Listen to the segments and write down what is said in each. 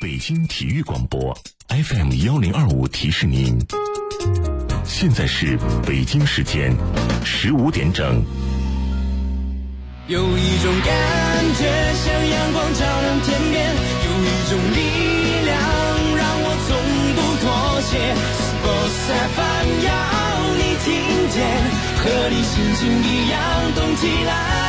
北京体育广播 FM1025提示您，现在是北京时间15点整。 有一种感觉像阳光照亮天边，有一种力量让我从不妥协。Sports FM 要你听见，和你心情一样动起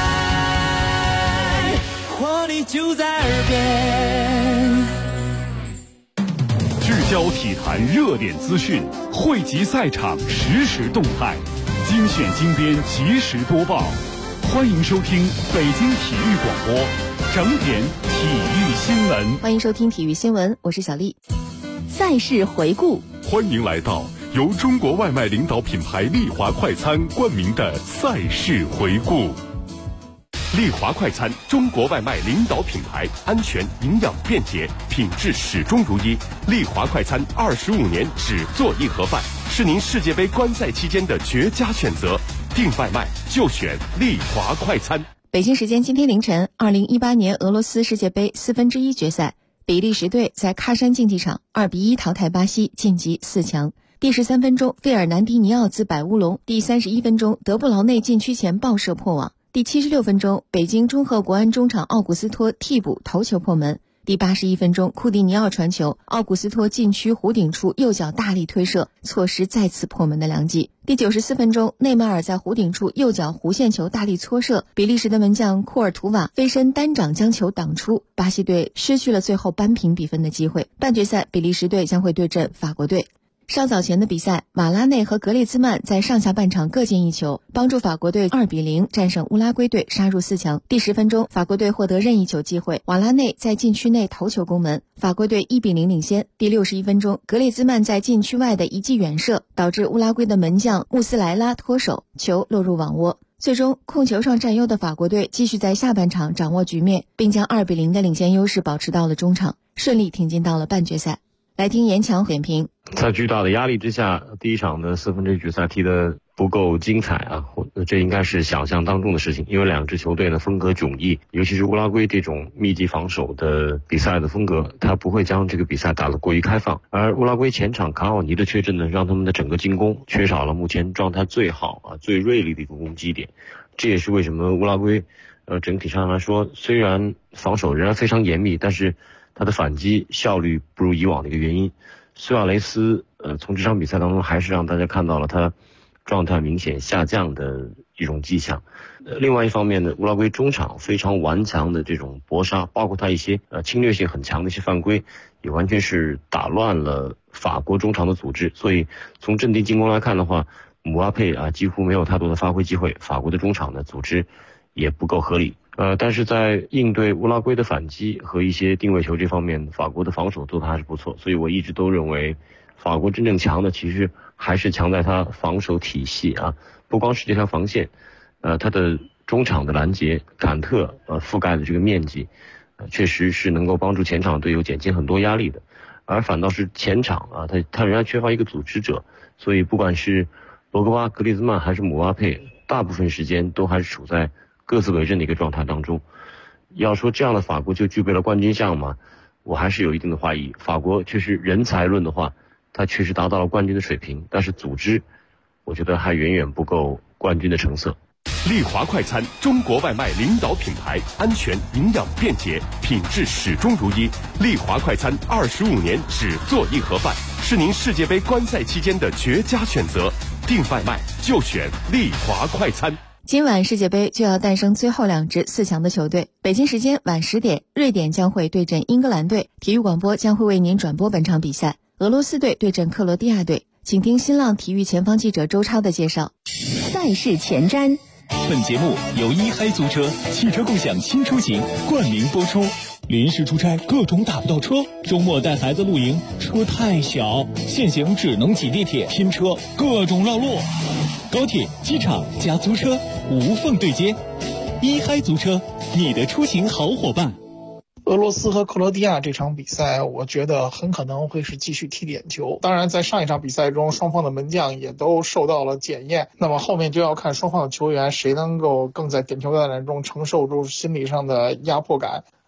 来，活力就在耳边。 聚焦体坛热点资讯，汇集赛场实时动态，精选精编及时播报。欢迎收听北京体育广播整点体育新闻。 欢迎收听体育新闻，我是小丽。赛事回顾， 欢迎来到由中国外卖领导品牌丽华快餐冠名的赛事回顾。丽华快餐，中国外卖领导品牌，安全、营养、便捷，品质始终如一。丽华快餐25年只做一盒饭，是您世界杯观赛期间的绝佳选择。订外卖就选丽华快餐。 北京时间今天凌晨，2018年俄罗斯世界杯1/4决赛，比利时队在喀山竞技场2-1淘汰巴西，晋级4强。第13分钟，费尔南迪尼奥自摆乌龙；第31分钟，德布劳内禁区前爆射破网；第76分钟，北京中赫国安中场奥古斯托替补头球破门；第81分钟，库蒂尼奥传球，奥古斯托禁区弧顶处右脚大力推射，错失再次破门的良机。第94分钟，内马尔在弧顶处右脚弧线球大力搓射，比利时的门将库尔图瓦飞身单掌将球挡出，巴西队失去了最后扳平比分的机会。半决赛，比利时队将会对阵法国队。稍早前的比赛，瓦拉内和格列兹曼在上下半场各进一球，帮助法国队2-0战胜乌拉圭队，杀入4强。第10分钟，法国队获得任意球机会，瓦拉内在禁区内头球攻门，法国队1-0领先。第61分钟，格列兹曼在禁区外的一记远射，导致乌拉圭的门将穆斯莱拉脱手，球落入网窝。最终，控球上占优的法国队继续在下半场掌握局面，并将2-0的领先优势保持到了中场，顺利挺进到了半决赛。来听严强点评。 在巨大的压力之下，第一场的4分之一决赛踢得不够精彩啊，这应该是想象当中的事情，因为两支球队呢风格迥异，尤其是乌拉圭这种密集防守的比赛的风格，他不会将这个比赛打得过于开放，而乌拉圭前场卡奥尼的缺阵呢，让他们的整个进攻缺少了目前状态最好最锐利的一个攻击点，这也是为什么乌拉圭整体上来说，虽然防守仍然非常严密，但是他的反击效率不如以往的一个原因。苏亚雷斯从这场比赛当中还是让大家看到了他状态明显下降的一种迹象。另外一方面呢，乌拉圭中场非常顽强的这种搏杀，包括他一些侵略性很强的一些犯规，也完全是打乱了法国中场的组织。所以从阵地进攻来看的话，姆巴佩几乎没有太多的发挥机会，法国的中场的组织也不够合理。但是在应对乌拉圭的反击和一些定位球这方面，法国的防守做得还是不错，所以我一直都认为法国真正强的其实还是强在他防守体系不光是这条防线，他的中场的拦截坎特覆盖的这个面积确实是能够帮助前场队友减轻很多压力的，而反倒是前场他仍然缺乏一个组织者，所以不管是罗格巴、格列兹曼还是姆巴佩，大部分时间都还是处在各自为政的一个状态当中。要说这样的法国就具备了冠军相吗？我还是有一定的怀疑。法国确实人才论的话，他确实达到了冠军的水平，但是组织我觉得还远远不够冠军的成色。 丽华快餐，中国外卖领导品牌，安全、营养、便捷，品质始终如一。丽华快餐25年只做一盒饭，是您世界杯观赛期间的绝佳选择。订外卖就选丽华快餐。 今晚世界杯就要诞生最后2支4强的球队。北京时间晚10点，瑞典将会对阵英格兰队，体育广播将会为您转播本场比赛。俄罗斯队对阵克罗地亚队，请听新浪体育前方记者周超的介绍。 赛事前瞻。 本节目由一嗨租车汽车共享新出行冠名播出。临时出差各种打不到车，周末带孩子露营车太小，现行只能挤地铁拼车，各种绕路。高铁、机场加租车无缝对接，一嗨租车，你的出行好伙伴。 俄罗斯和克罗地亚这场比赛，我觉得很可能会是继续踢点球。当然，在上一场比赛中，双方的门将也都受到了检验。那么后面就要看双方的球员谁能够更在点球大战中承受住心理上的压迫感。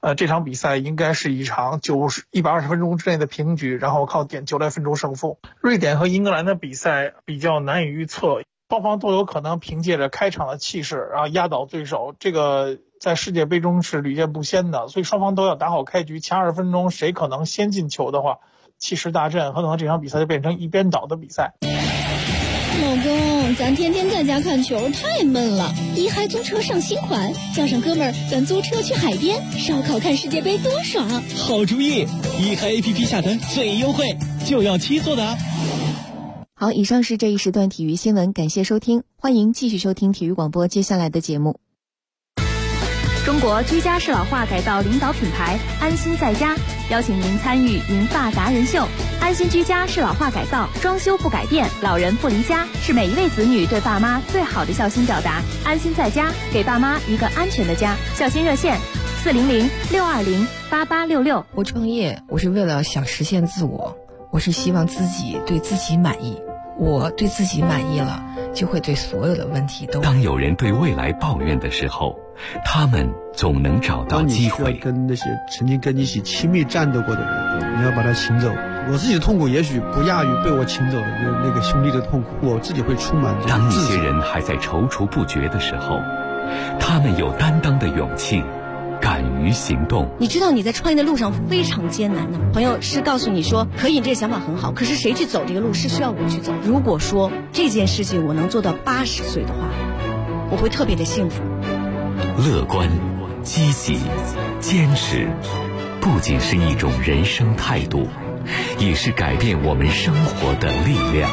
这场比赛应该是一场120分钟之内的平局，然后靠点球来分出胜负。瑞典和英格兰的比赛比较难以预测，双方都有可能凭借着开场的气势然后压倒对手，这个在世界杯中是屡见不鲜的，所以双方都要打好开局。前20分钟谁可能先进球的话，气势大振，很可能这场比赛就变成一边倒的比赛。 老公，咱天天在家看球太闷了，一嗨租车上新款，叫上哥们儿，咱租车去海边烧烤看世界杯多爽！ 好主意，一嗨 APP 下单最优惠，就要7座的啊！ 好，以上是这一时段体育新闻，感谢收听，欢迎继续收听体育广播接下来的节目。 中国居家适老化改造领导品牌安心在家邀请您参与银发达人秀。安心居家适老化改造，装修不改变，老人不离家，是每一位子女对爸妈最好的孝心表达。安心在家，给爸妈一个安全的家。孝心热线400-620-8866。 我创业，我是为了想实现自我，我是希望自己对自己满意。我对自己满意了，就会对所有的问题都。 当有人对未来抱怨的时候，他们总能找到机会。 当你需要跟那些曾经跟你一起亲密战斗过的人，你要把他请走。我自己的痛苦也许不亚于被我请走的那个兄弟的痛苦，我自己会充满这种当一些人还在踌躇不决的时候，他们有担当的勇气，敢于行动。 你知道你在创业的路上非常艰难的，朋友是告诉你说可以，你这个想法很好，可是谁去走这个路是需要我去走。如果说这件事情我能做到80岁的话，我会特别的幸福。 乐观、积极、坚持，不仅是一种人生态度，也是改变我们生活的力量。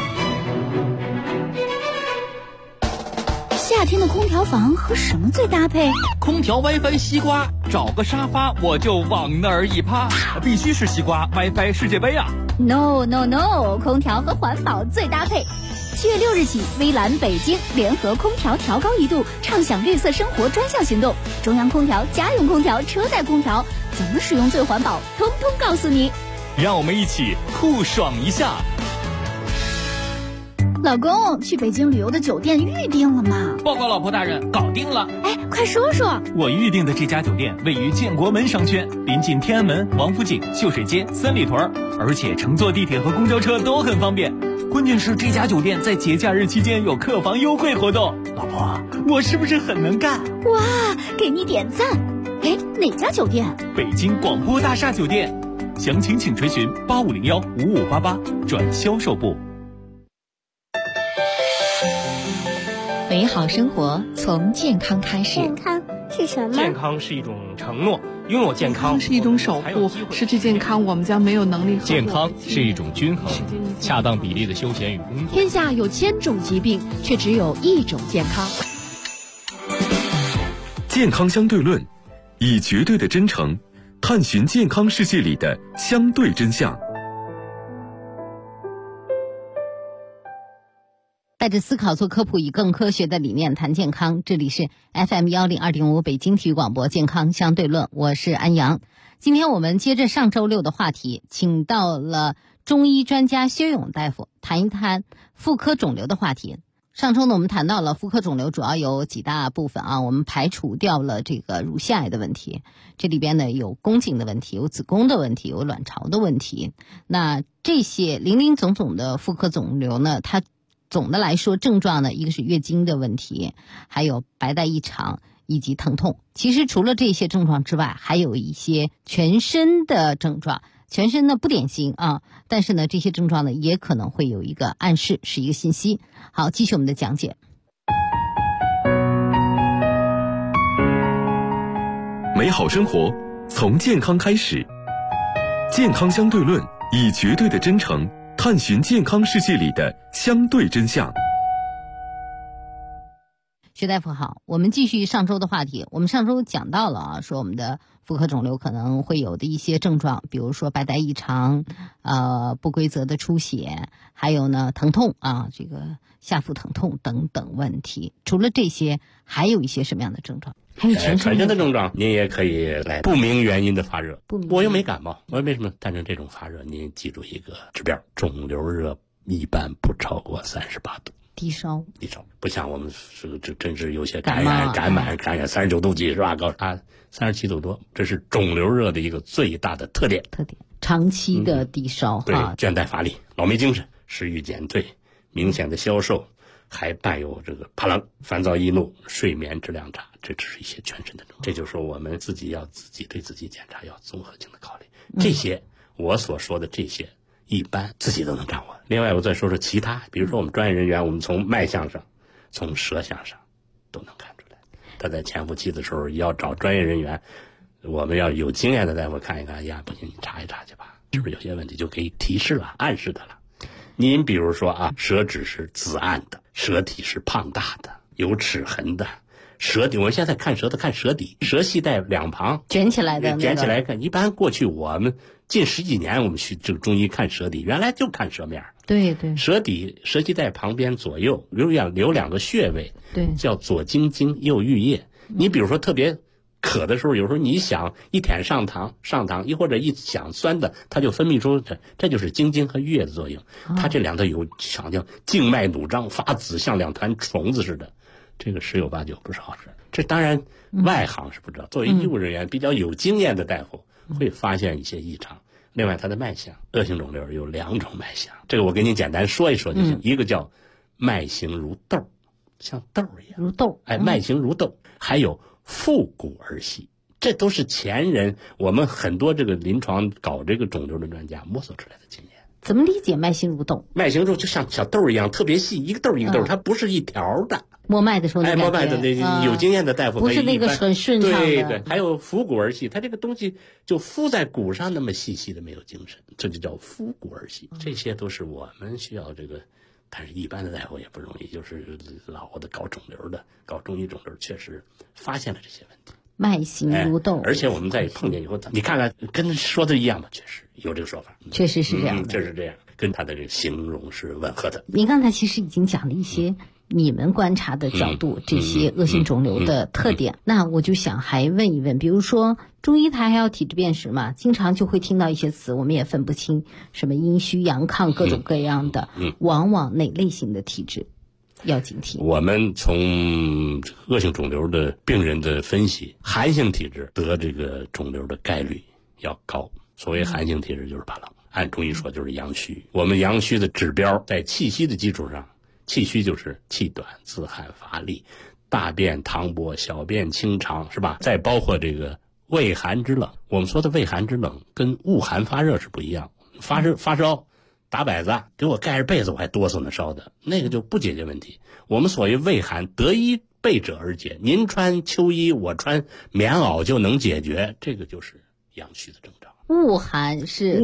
夏天的空调房和什么最搭配？ 空调 WiFi 西瓜，找个沙发我就往那儿一趴，必须是西瓜 WiFi 世界杯啊 ！No， 空调和环保最搭配。7月6日起，微蓝北京联合空调调高1度，畅享绿色生活专项行动。中央空调、家用空调、车载空调，怎么使用最环保，通通告诉你。 让我们一起酷爽一下。 老公，去北京旅游的酒店预定了吗？ 报告老婆大人，搞定了。 哎，快说说。 我预定的这家酒店位于建国门商圈，临近天安门、王府井、秀水街、三里屯，而且乘坐地铁和公交车都很方便。关键是这家酒店在节假日期间有客房优惠活动。老婆，我是不是很能干？ 哇，给你点赞。哎，哪家酒店？ 北京广播大厦酒店。详情请垂询8501-5588转销售部。 美好生活从健康开始。 健康是什么？ 健康是一种承诺，拥有健康是一种守护，失去健康我们将没有能力。 健康是一种均衡，恰当比例的休闲与工作。 天下有1000种疾病，却只有1种健康。 健康相对论，以绝对的真诚探寻健康世界里的相对真相。 带着思考做科普，以更科学的理念谈健康。这里是 FM102.5 北京体育广播健康相对论，我是安阳。今天我们接着上周六的话题，请到了中医专家薛勇大夫谈一谈妇科肿瘤的话题。上周呢，我们谈到了妇科肿瘤主要有几大部分啊，我们排除掉了这个乳腺癌的问题，这里边呢有宫颈的问题，有子宫的问题，有卵巢的问题。那这些林林总总的妇科肿瘤呢，它总的来说症状呢，一个是月经的问题，还有白带异常以及疼痛。其实除了这些症状之外，还有一些全身的症状。全身呢不典型啊，但是呢这些症状呢也可能会有一个暗示，是一个信息。好，继续我们的讲解。 美好生活从健康开始，健康相对论，以绝对的真诚探寻健康世界里的相对真相。 薛大夫好，我们继续上周的话题。我们上周讲到了啊，说我们的妇科肿瘤可能会有的一些症状，比如说白带异常，不规则的出血，还有呢疼痛啊，这个下腹疼痛等等问题。除了这些，还有一些什么样的症状？还有全身的症状，您也可以来不明原因的发热。我又没感冒，我为什么诞生这种发热？您记住一个指标：肿瘤热一般不超过38度。 低烧不像我们这真是有些感染39度几是吧？高它37度多，这是肿瘤热的一个最大的特点。 长期的低烧对，倦怠乏力、老没精神、食欲减退、明显的消瘦，还伴有这个怕冷、烦躁易怒、睡眠质量差，这只是一些全身的症状。这就是说我们自己要自己对自己检查，要综合性的考虑。这些我所说的这些，一般自己都能掌握。另外我再说说其他，比如说我们专业人员，我们从脉象上、从舌象上都能看出来。他在潜伏期的时候要找专业人员，我们要有经验的大夫看一看，呀，不行，你查一查去吧，是不是有些问题就可以提示了、暗示的了。您比如说啊，舌质是紫暗的，舌体是胖大的，有齿痕的，舌底，我们现在看舌头看舌底，舌系带两旁卷起来的、 卷起来看。一般过去我们近10几年我们去这个中医看舌底，原来就看舌面。 对， 舌底舌系带旁边左右留2个穴位， 对， 叫左经经右玉液。你比如说特别渴的时候，有时候你想一舔上膛，亦或者一想酸的，它就分泌出这就是经经和玉液的作用。它这两个有强调静脉弩张发紫，像2团虫子似的，这个10有8九不是好事。这当然外行是不知道，作为医务人员比较有经验的大夫会发现一些异常。另外它的脉象，恶性肿瘤有2种脉象，这个我给你简单说一说就行。一个叫脉形如豆，像豆一样， 如豆， 脉形如豆。还有复古而细，这都是前人我们很多这个临床搞这个肿瘤的专家摸索出来的经验。 怎么理解脉形如豆？ 脉形如就像小豆一样，特别细，一个豆一个豆，它不是一条的。 摸脉的时候， 摸脉的那有经验的大夫不是那个很顺畅的。 对，还有复古而细，它这个东西就敷在骨上那么细细的，没有精神，这就叫复古而细。这些都是我们需要这个。但是一般的大夫也不容易，就是老的搞肿瘤的、搞中医肿瘤，确实发现了这些问题。 脉形如豆， 而且我们在碰见以后，你看看跟说的一样吗？确实有这个说法， 确实是这样的， 确实这样，跟他的这个形容是吻合的。 您刚才其实已经讲了一些你们观察的角度，这些恶性肿瘤的特点。那我就想还问一问，比如说中医它还要体质辨识嘛，经常就会听到一些词，我们也分不清，什么阴虚阳亢各种各样的，往往哪类型的体质要警惕？ 我们从恶性肿瘤的病人的分析，寒性体质得这个肿瘤的概率要高。所谓寒性体质就是怕冷，按中医说就是阳虚。我们阳虚的指标在气虚的基础上，气虚就是气短、自汗、乏力、大便溏薄、小便清长，是吧？再包括这个畏寒之冷。我们说的畏寒之冷跟恶寒发热是不一样。发烧打摆子，给我盖着被子我还哆嗦呢，烧的那个就不解决问题。我们所谓畏寒，得一备者而解。您穿秋衣，我穿棉袄就能解决，这个就是阳虚的征兆。 恶寒是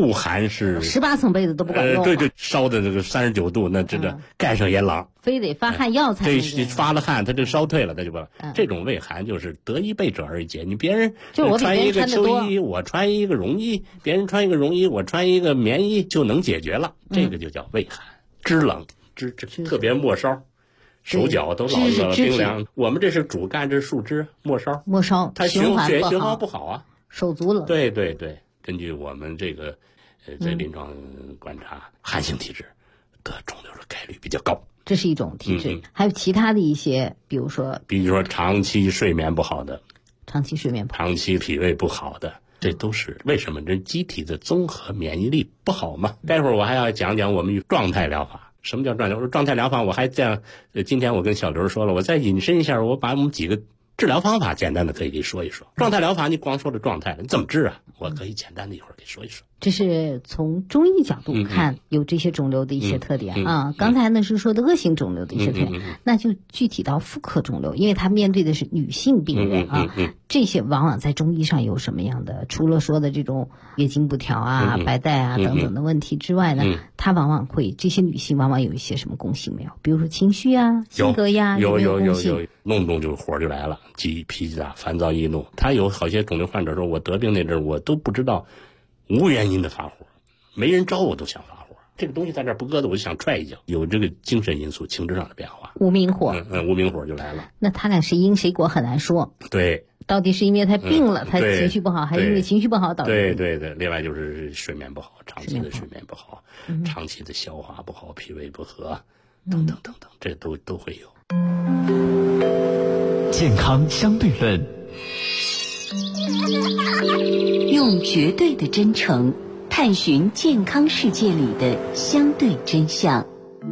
18层被子都不管用， 对，烧的这个39度，那这个盖上也冷， 非得发汗药才能这发了汗，它就烧退了，它就不。这种畏寒就是得一备者而解。你别人穿一个秋衣，我穿一个绒衣；别人穿一个绒衣，我穿一个棉衣就能解决了，这个就叫畏寒。肢冷，肢特别末梢，手脚都老了冰凉。我们这是主干，这是树枝末梢，它血液循环不好啊， 手足冷。 对。根据我们这个在临床观察，寒性体质得肿瘤的概率比较高， 这是一种体质。还有其他的一些，比如说长期睡眠不好的， 长期脾胃不好的，这都是为什么？这机体的综合免疫力不好嘛。待会儿我还要讲讲我们状态疗法。什么叫状态疗法？我还这样，今天我跟小刘说了，我再引申一下，我把我们几个治疗方法简单的可以给说一说。状态疗法你光说了状态了，你怎么治啊？我可以简单的一会儿给说一说。 这是从中医角度看有这些肿瘤的一些特点啊。刚才呢是说的恶性肿瘤的一些特点，那就具体到妇科肿瘤，因为它面对的是女性病人啊。这些往往在中医上有什么样的？除了说的这种月经不调啊、白带啊等等的问题之外呢，它往往会这些女性往往有一些什么共性没有？比如说情绪啊、性格呀，有弄就火就来了，脾气大、烦躁易怒。他有好些肿瘤患者说，我得病那阵儿我都不知道无原因的发火，没人招我都想发火，这个东西在这不搁的我就想踹一脚，有这个精神因素、情志上的变化， 无名火， 无名火就来了。 那他俩谁因谁果很难说。 对， 到底是因为他病了，他情绪不好，还是因为情绪不好导致？ 对。另外就是睡眠不好，长期的睡眠不好，长期的消化不好，脾胃不和， 等等等等，这都会有。 健康相对论， 用绝对的真诚探寻健康世界里的相对真相。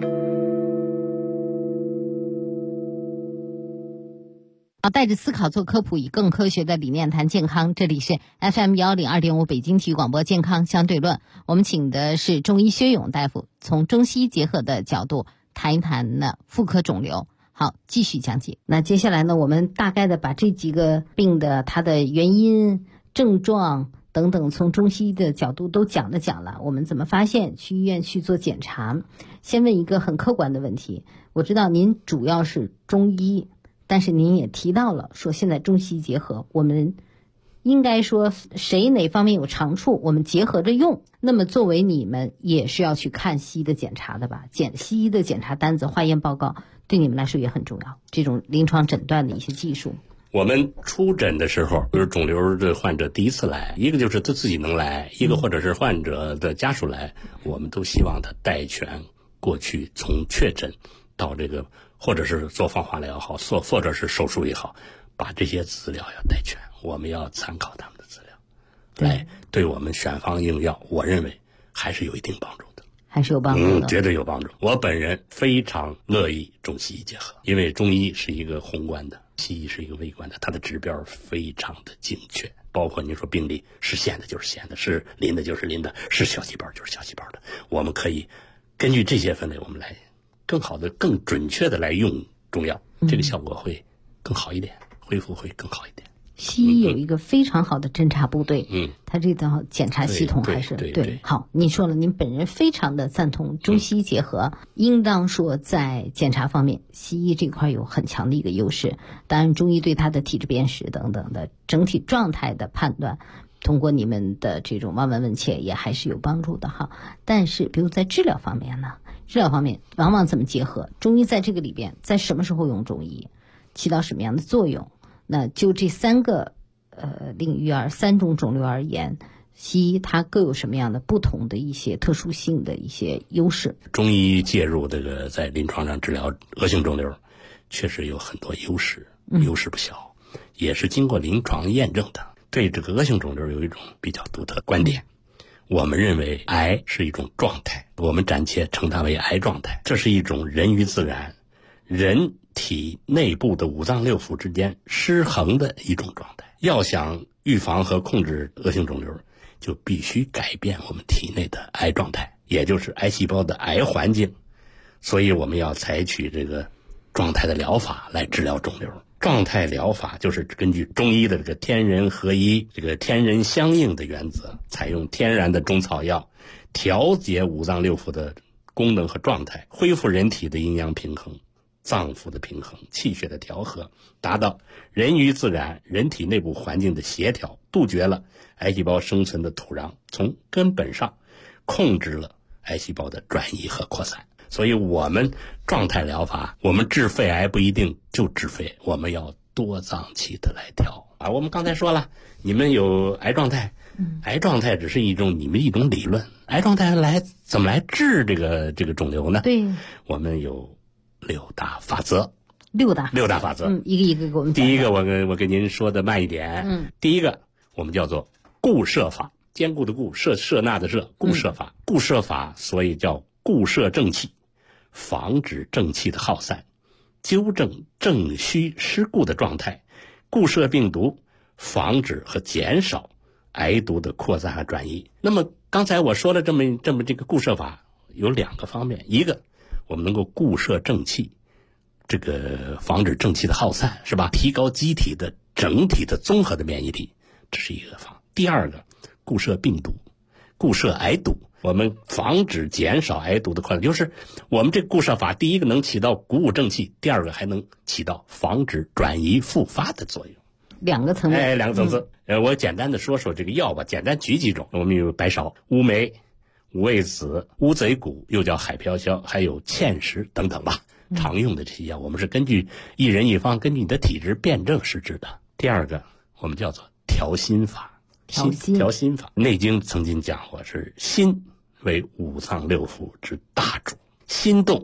带着思考做科普，以更科学的理念谈健康。这里是 FM102.5 北京体育广播健康相对论。我们请的是中医薛勇大夫，从中西结合的角度谈一谈呢妇科肿瘤。好，继续讲解。那接下来呢，我们大概的把这几个病的它的原因、症状等等，从中西医的角度都讲了。我们怎么发现，去医院去做检查。先问一个很客观的问题，我知道您主要是中医，但是您也提到了说现在中西结合，我们应该说谁哪方面有长处，我们结合着用。那么作为你们也是要去看西医的检查的吧？西医的检查单子、化验报告对你们来说也很重要，这种临床诊断的一些技术。 我们出诊的时候，比如肿瘤的患者第一次来，一个就是他自己能来，一个或者是患者的家属来，我们都希望他带全过去从确诊到这个，或者是做放化疗也好，或者是手术也好，把这些资料要带全，我们要参考他们的资料，来对我们选方用药，我认为还是有一定帮助的， 还是有帮助的， 绝对有帮助。我本人非常乐意中西医结合，因为中医是一个宏观的，西医是一个微观的，它的指标非常的精确。包括你说病理是线的就是线的，是鳞的就是鳞的，是小细胞就是小细胞的，我们可以根据这些分类，我们来更好的、更准确的来用中药，这个效果会更好一点，恢复会更好一点。 西医有一个非常好的侦查部队，它这套检查系统还是对。好，你说了，您本人非常的赞同中西结合，应当说在检查方面，西医这块有很强的一个优势。当然，中医对它的体质辨识等等的整体状态的判断，通过你们的这种望闻问切也还是有帮助的哈。但是，比如在治疗方面呢？治疗方面往往怎么结合？中医在这个里边，在什么时候用中医，起到什么样的作用？那就这三个领域三种肿瘤而言，西医它各有什么样的不同的一些特殊性的一些优势？ 中医介入这个在临床上治疗恶性肿瘤，确实有很多优势，优势不小，也是经过临床验证的。对这个恶性肿瘤有一种比较独特的观点。我们认为癌是一种状态，我们暂且称它为癌状态，这是一种人与自然、人体内部的五脏六腑之间失衡的一种状态。要想预防和控制恶性肿瘤，就必须改变我们体内的癌状态，也就是癌细胞的癌环境。所以我们要采取这个状态的疗法来治疗肿瘤。状态疗法就是根据中医的这个天人合一、这个天人相应的原则，采用天然的中草药，调节五脏六腑的功能和状态，恢复人体的阴阳平衡、脏腑的平衡、气血的调和，达到人与自然、人体内部环境的协调，杜绝了癌细胞生存的土壤，从根本上控制了癌细胞的转移和扩散。所以我们状态疗法，我们治肺癌不一定就治肺，我们要多脏器的来调啊。我们刚才说了，你们有癌状态，癌状态只是你们一种理论，癌状态怎么来治这个肿瘤呢？ 对， 我们有6大法则。 六大法则， 一个一个给我们讲。 第一个我跟您说的慢一点，第一个我们叫做固摄法，坚固的固，摄纳的摄，固摄法。固摄法所以叫固摄正气，防止正气的耗散，纠正正虚失固的状态，固摄病毒，防止和减少癌毒的扩散和转移。那么刚才我说了这么这个固摄法有2个方面，一个我们能够固摄正气，这个防止正气的耗散，是吧？提高机体的整体的综合的免疫力，这是一个方。第二个，固摄病毒，固摄癌毒，我们防止减少癌毒的扩散，就是我们这固摄法，第一个能起到鼓舞正气，第二个还能起到防止转移复发的作用。 2个层面 ，2个层次。我简单的说这个药吧，简单举几种。我们有白芍、乌梅、五味子、乌贼骨，又叫海飘消，还有芡实等等吧。常用的这些药，我们是根据一人一方，根据你的体质辩证施治的。第二个，我们叫做调心法。调心法，《内经》曾经讲过，是心为五脏六腑之大主，心动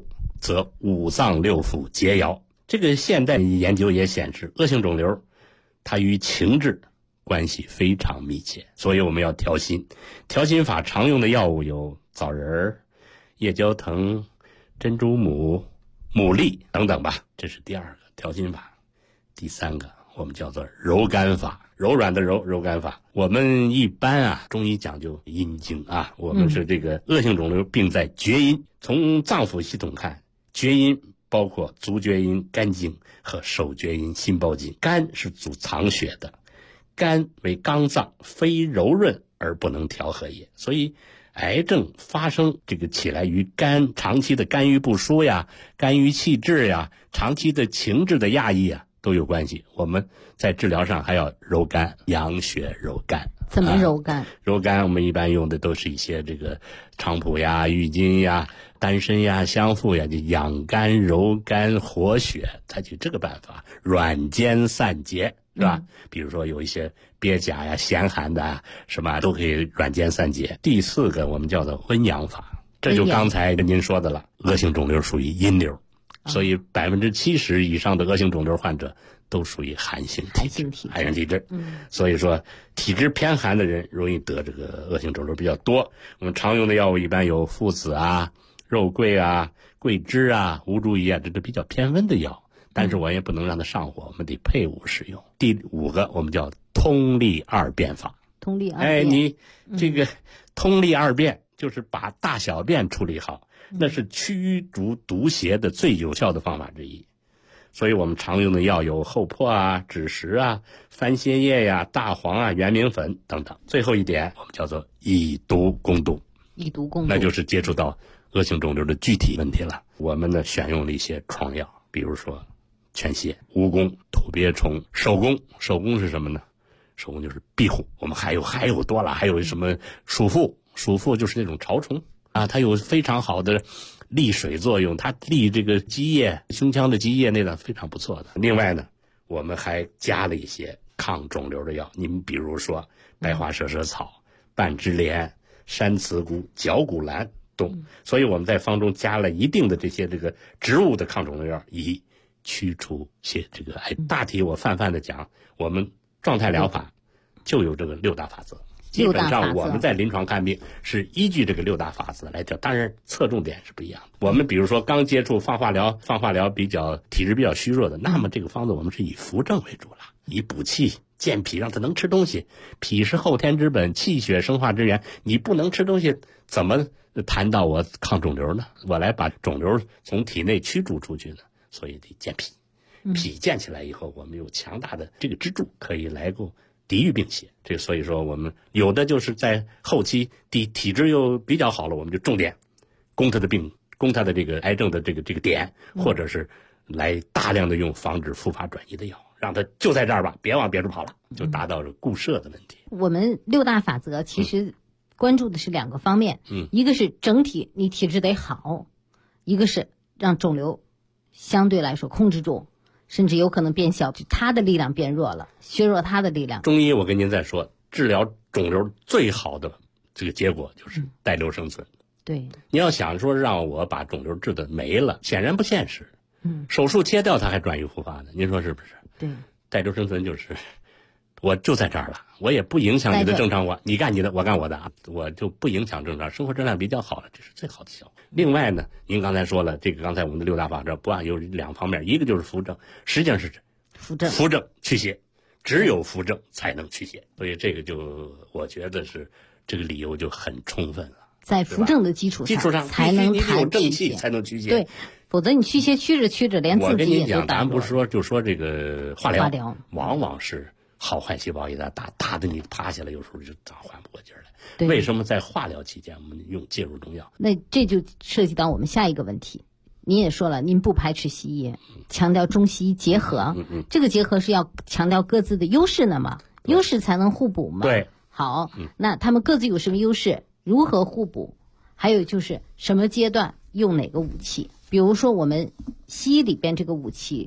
则五脏六腑皆摇。这个现代研究也显示，恶性肿瘤它与情志关系非常密切，所以我们要调心。调心法常用的药物有枣仁、夜交藤、珍珠母、牡蛎等等吧，这是第二个调心法。第三个我们叫做柔肝法，柔软的柔肝法。我们一般中医讲究阴经我们是这个恶性肿瘤病在厥阴。从脏腑系统看，厥阴包括足厥阴肝经和手厥阴心包经。肝是主藏血的，肝为刚脏，非柔润而不能调和也。所以癌症发生这个起来于肝长期的肝郁不舒呀、肝郁气滞呀、长期的情志的压抑都有关系。我们在治疗上还要柔肝，养血柔肝。 怎么柔肝？ 柔肝我们一般用的都是一些这个菖蒲呀、郁金呀、丹参呀、香附呀，就养肝柔肝活血，采取这个办法，软坚散结，是吧？比如说有一些鳖甲呀、咸寒的什么都可以软坚散结。第四个我们叫做温阳法，这就刚才跟您说的了，恶性肿瘤属于阴瘤，所以70%以上的恶性肿瘤患者都属于寒性体质。所以说体质偏寒的人容易得这个恶性肿瘤比较多。我们常用的药物一般有附子肉桂桂枝吴茱萸这都比较偏温的药，但是我也不能让它上火，我们得配伍使用。第五个我们叫通利二便法。 通利二便， 你这个通利二便就是把大小便处理好，那是驱逐毒邪的最有效的方法之一。所以我们常用的药有厚朴枳实番泻叶大黄圆明粉等等。最后一点我们叫做以毒攻毒。 以毒攻毒， 那就是接触到恶性肿瘤的具体问题了。我们呢选用了一些创药，比如说全泻、蜈蚣、土鳖虫、守宫。守宫是什么呢？守宫就是壁虎。我们还有多了，还有什么鼠妇？鼠妇就是那种潮虫它有非常好的利水作用，它利这个积液，胸腔的积液那个非常不错的。另外呢，我们还加了一些抗肿瘤的药，你们比如说白花蛇舌草、半枝莲、山慈菇、绞股蓝等。所以我们在方中加了一定的这个植物的抗肿瘤药，以驱除些这个癌。大体我泛的讲，我们状态疗法就有这个6大法则。基本上我们在临床看病是依据这个6大法则来调，当然侧重点是不一样的。我们比如说刚接触放化疗体质比较虚弱的，那么这个方子我们是以扶正为主了，以补气健脾，让他能吃东西。脾是后天之本，气血生化之源，你不能吃东西，怎么谈到我抗肿瘤呢？我来把肿瘤从体内驱逐出去呢？所以得健脾，脾健起来以后，我们有强大的这个支柱，可以来够抵御病邪。所以说我们有的就是在后期体质又比较好了，我们就重点攻他的病，攻他的这个癌症的这个点，或者是来大量的用防止复发转移的药，让他就在这儿吧，别往别处跑了，就达到固摄的问题。 我们6大法则其实关注的是2个方面，一个是整体你体质得好，一个是让肿瘤相对来说控制住，甚至有可能变小，它的力量变弱了，削弱它的力量。 中医我跟您再说，治疗肿瘤最好的这个结果就是带瘤生存。 对， 你要想说让我把肿瘤治得没了，显然不现实。手术切掉它还转移复发呢，您说是不是？ 对， 带瘤生存就是我就在这儿了，我也不影响你的正常活，你干你的，我干我的我就不影响正常生活质量比较好了，这是最好的效果。另外呢，您刚才说了，这个刚才我们的6大法则不有2方面，一个就是扶正，实际上是扶正驱邪，只有扶正才能驱邪，所以这个就我觉得是这个理由就很充分了。 在扶正的基础上才能谈正气，才能驱邪。 对，否则你驱邪驱着连自己也都我跟您讲，咱不是说就说这个化疗往往是好坏细胞一打的你趴下来，有时候就缓不过劲儿来。为什么在化疗期间我们用介入中药？ 那这就涉及到我们下一个问题。您也说了，您不排斥西医，强调中西医结合。这个结合是要强调各自的优势呢嘛？优势才能互补嘛？ 对。 好，那他们各自有什么优势？如何互补？还有就是什么阶段用哪个武器？比如说我们西医里边这个武器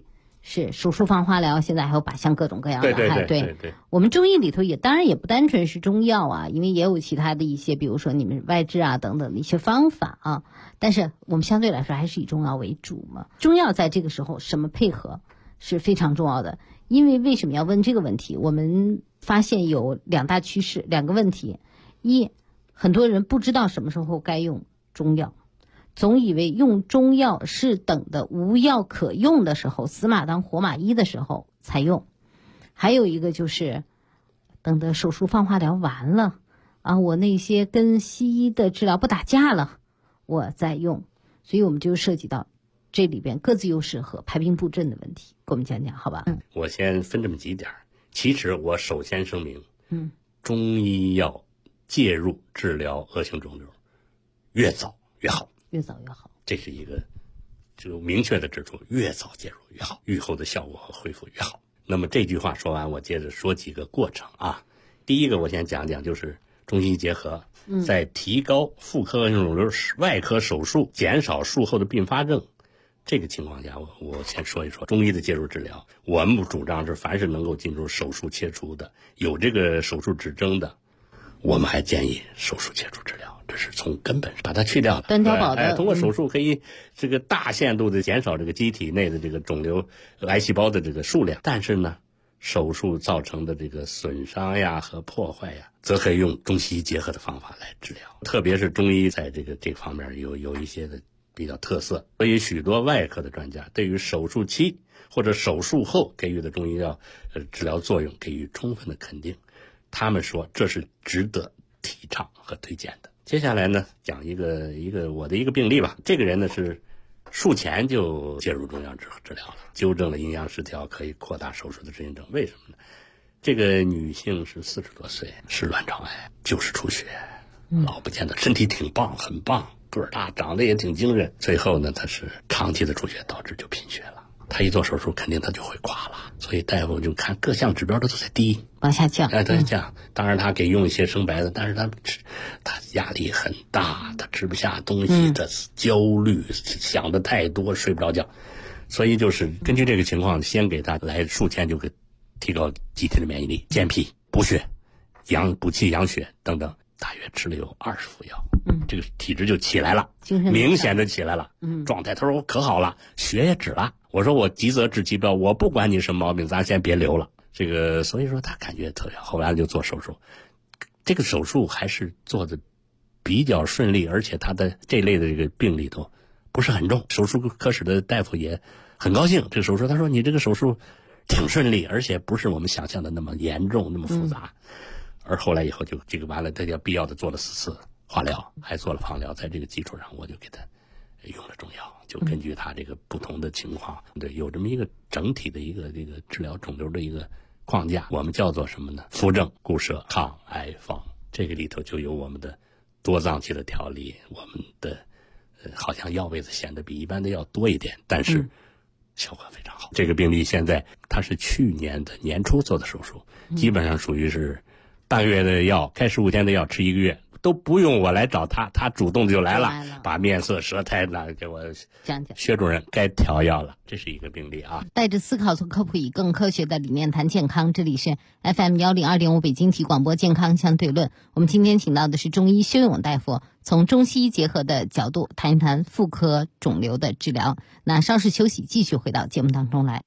是手术放化疗，现在还有靶向各种各样的。 对。 我们中医里头当然也不单纯是中药啊，因为也有其他的一些，比如说你们外治啊等等的一些方法啊。但是我们相对来说还是以中药为主嘛。中药在这个时候什么配合是非常重要的。因为为什么要问这个问题？我们发现有2大趋势，2个问题。一，很多人不知道什么时候该用中药，总以为用中药是等的无药可用的时候，死马当活马医的时候才用。还有一个就是等的手术放化疗完了啊，我那些跟西医的治疗不打架了，我再用。所以我们就涉及到这里边各自优势和排兵布阵的问题，给我们讲讲好吧？ 我先分这么几点。其实我首先声明，中医药介入治疗恶性肿瘤越早越好， 越早越好， 这是一个就明确的指出，越早介入越好，愈后的效果和恢复越好。那么这句话说完，我接着说几个过程啊。第一个我先讲讲，就是中西医结合在提高妇科恶性肿瘤外科手术，减少术后的并发症这个情况下，我先说一说中医的介入治疗。我们主张是凡是能够进入手术切除的，有这个手术指征的，我们还建议手术切除治疗，这是从根本把它去掉的， 单挑保的。 通过手术可以这个大限度的减少这个机体内的这个肿瘤癌细胞的这个数量，但是呢，手术造成的这个损伤呀和破坏呀，则可以用中西医结合的方法来治疗。特别是中医在这方面有一些的比较特色，所以许多外科的专家对于手术期或者手术后给予的中医药治疗作用给予充分的肯定。他们说这是值得提倡和推荐的。接下来呢，讲一个我的一个病例吧。这个人呢是术前就介入中药治疗了，纠正了阴阳失调，可以扩大手术的执行症。为什么呢？这个女性是40多岁，是卵巢癌，就是出血，老不见得，身体挺棒，很棒，个儿大，长得也挺精神。最后呢，她是长期的出血导致就贫血了。她一做手术，肯定她就会垮了，所以大夫就看各项指标都在低， 往下降， 都在降。当然他给用一些生白的，但是他压力很大，他吃不下东西，他焦虑，想的太多，睡不着觉。所以就是根据这个情况，先给他来术前就给提高机体的免疫力，健脾补血、补气养血等等。大约吃了有20副药，这个体质就起来了，明显的起来了，状态。他说我可好了，血也止了。我说我急则治急标，我不管你什么毛病，咱先别留了。这个所以说他感觉特别好，后来就做手术。这个手术还是做的比较顺利，而且他的这类的这个病例都不是很重。手术科室的大夫也很高兴这个手术，他说你这个手术挺顺利，而且不是我们想象的那么严重，那么复杂。而后来以后就这个完了，他要必要的做了4次化疗，还做了放疗，在这个基础上，我就给他用了中药，就根据他这个不同的情况，对，有这么一个整体的一个这个治疗肿瘤的一个框架，我们叫做什么呢？扶正固摄抗癌方。这个里头就有我们的多脏器的调理，我们的好像药位子显得比一般的药多一点，但是效果非常好。这个病例现在他是去年的年初做的手术，基本上属于是半个月的药，开15天的药吃1个月，都不用我来找他，他主动就来了，把面色舌苔那给我讲讲。 薛主任该调药了，这是一个病例啊。 带着思考做科普，以更科学的理念谈健康。这里是 FM102.5 北京体广播健康相对论。我们今天请到的是中医薛勇大夫，从中西医结合的角度谈一谈妇科肿瘤的治疗。那稍事休息，继续回到节目当中来。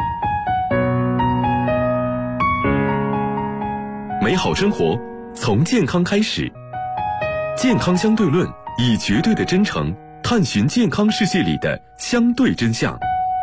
美好生活从健康开始，健康相对论以绝对的真诚探寻健康世界里的相对真相。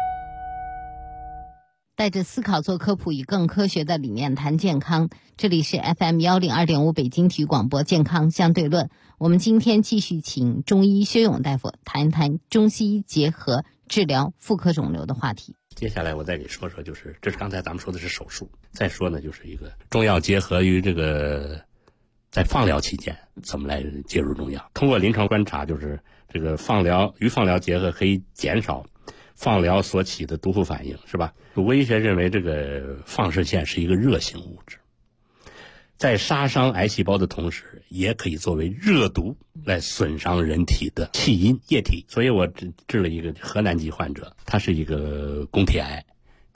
带着思考做科普，以更科学的理念谈健康。这里是 FM102.5 北京体育广播健康相对论。我们今天继续请中医薛勇大夫谈一谈中西医结合治疗妇科肿瘤的话题。 接下来我再给说说，就是这是刚才咱们说的是手术，再说呢就是一个中药结合于这个在放疗期间怎么来介入中药。通过临床观察，就是这个放疗与放疗结合可以减少放疗所起的毒副反应，是吧？祖国医学认为这个放射线是一个热性物质，在杀伤癌细胞的同时，也可以作为热毒来损伤人体的气阴液体。所以我治了一个河南籍患者，他是一个宫体癌，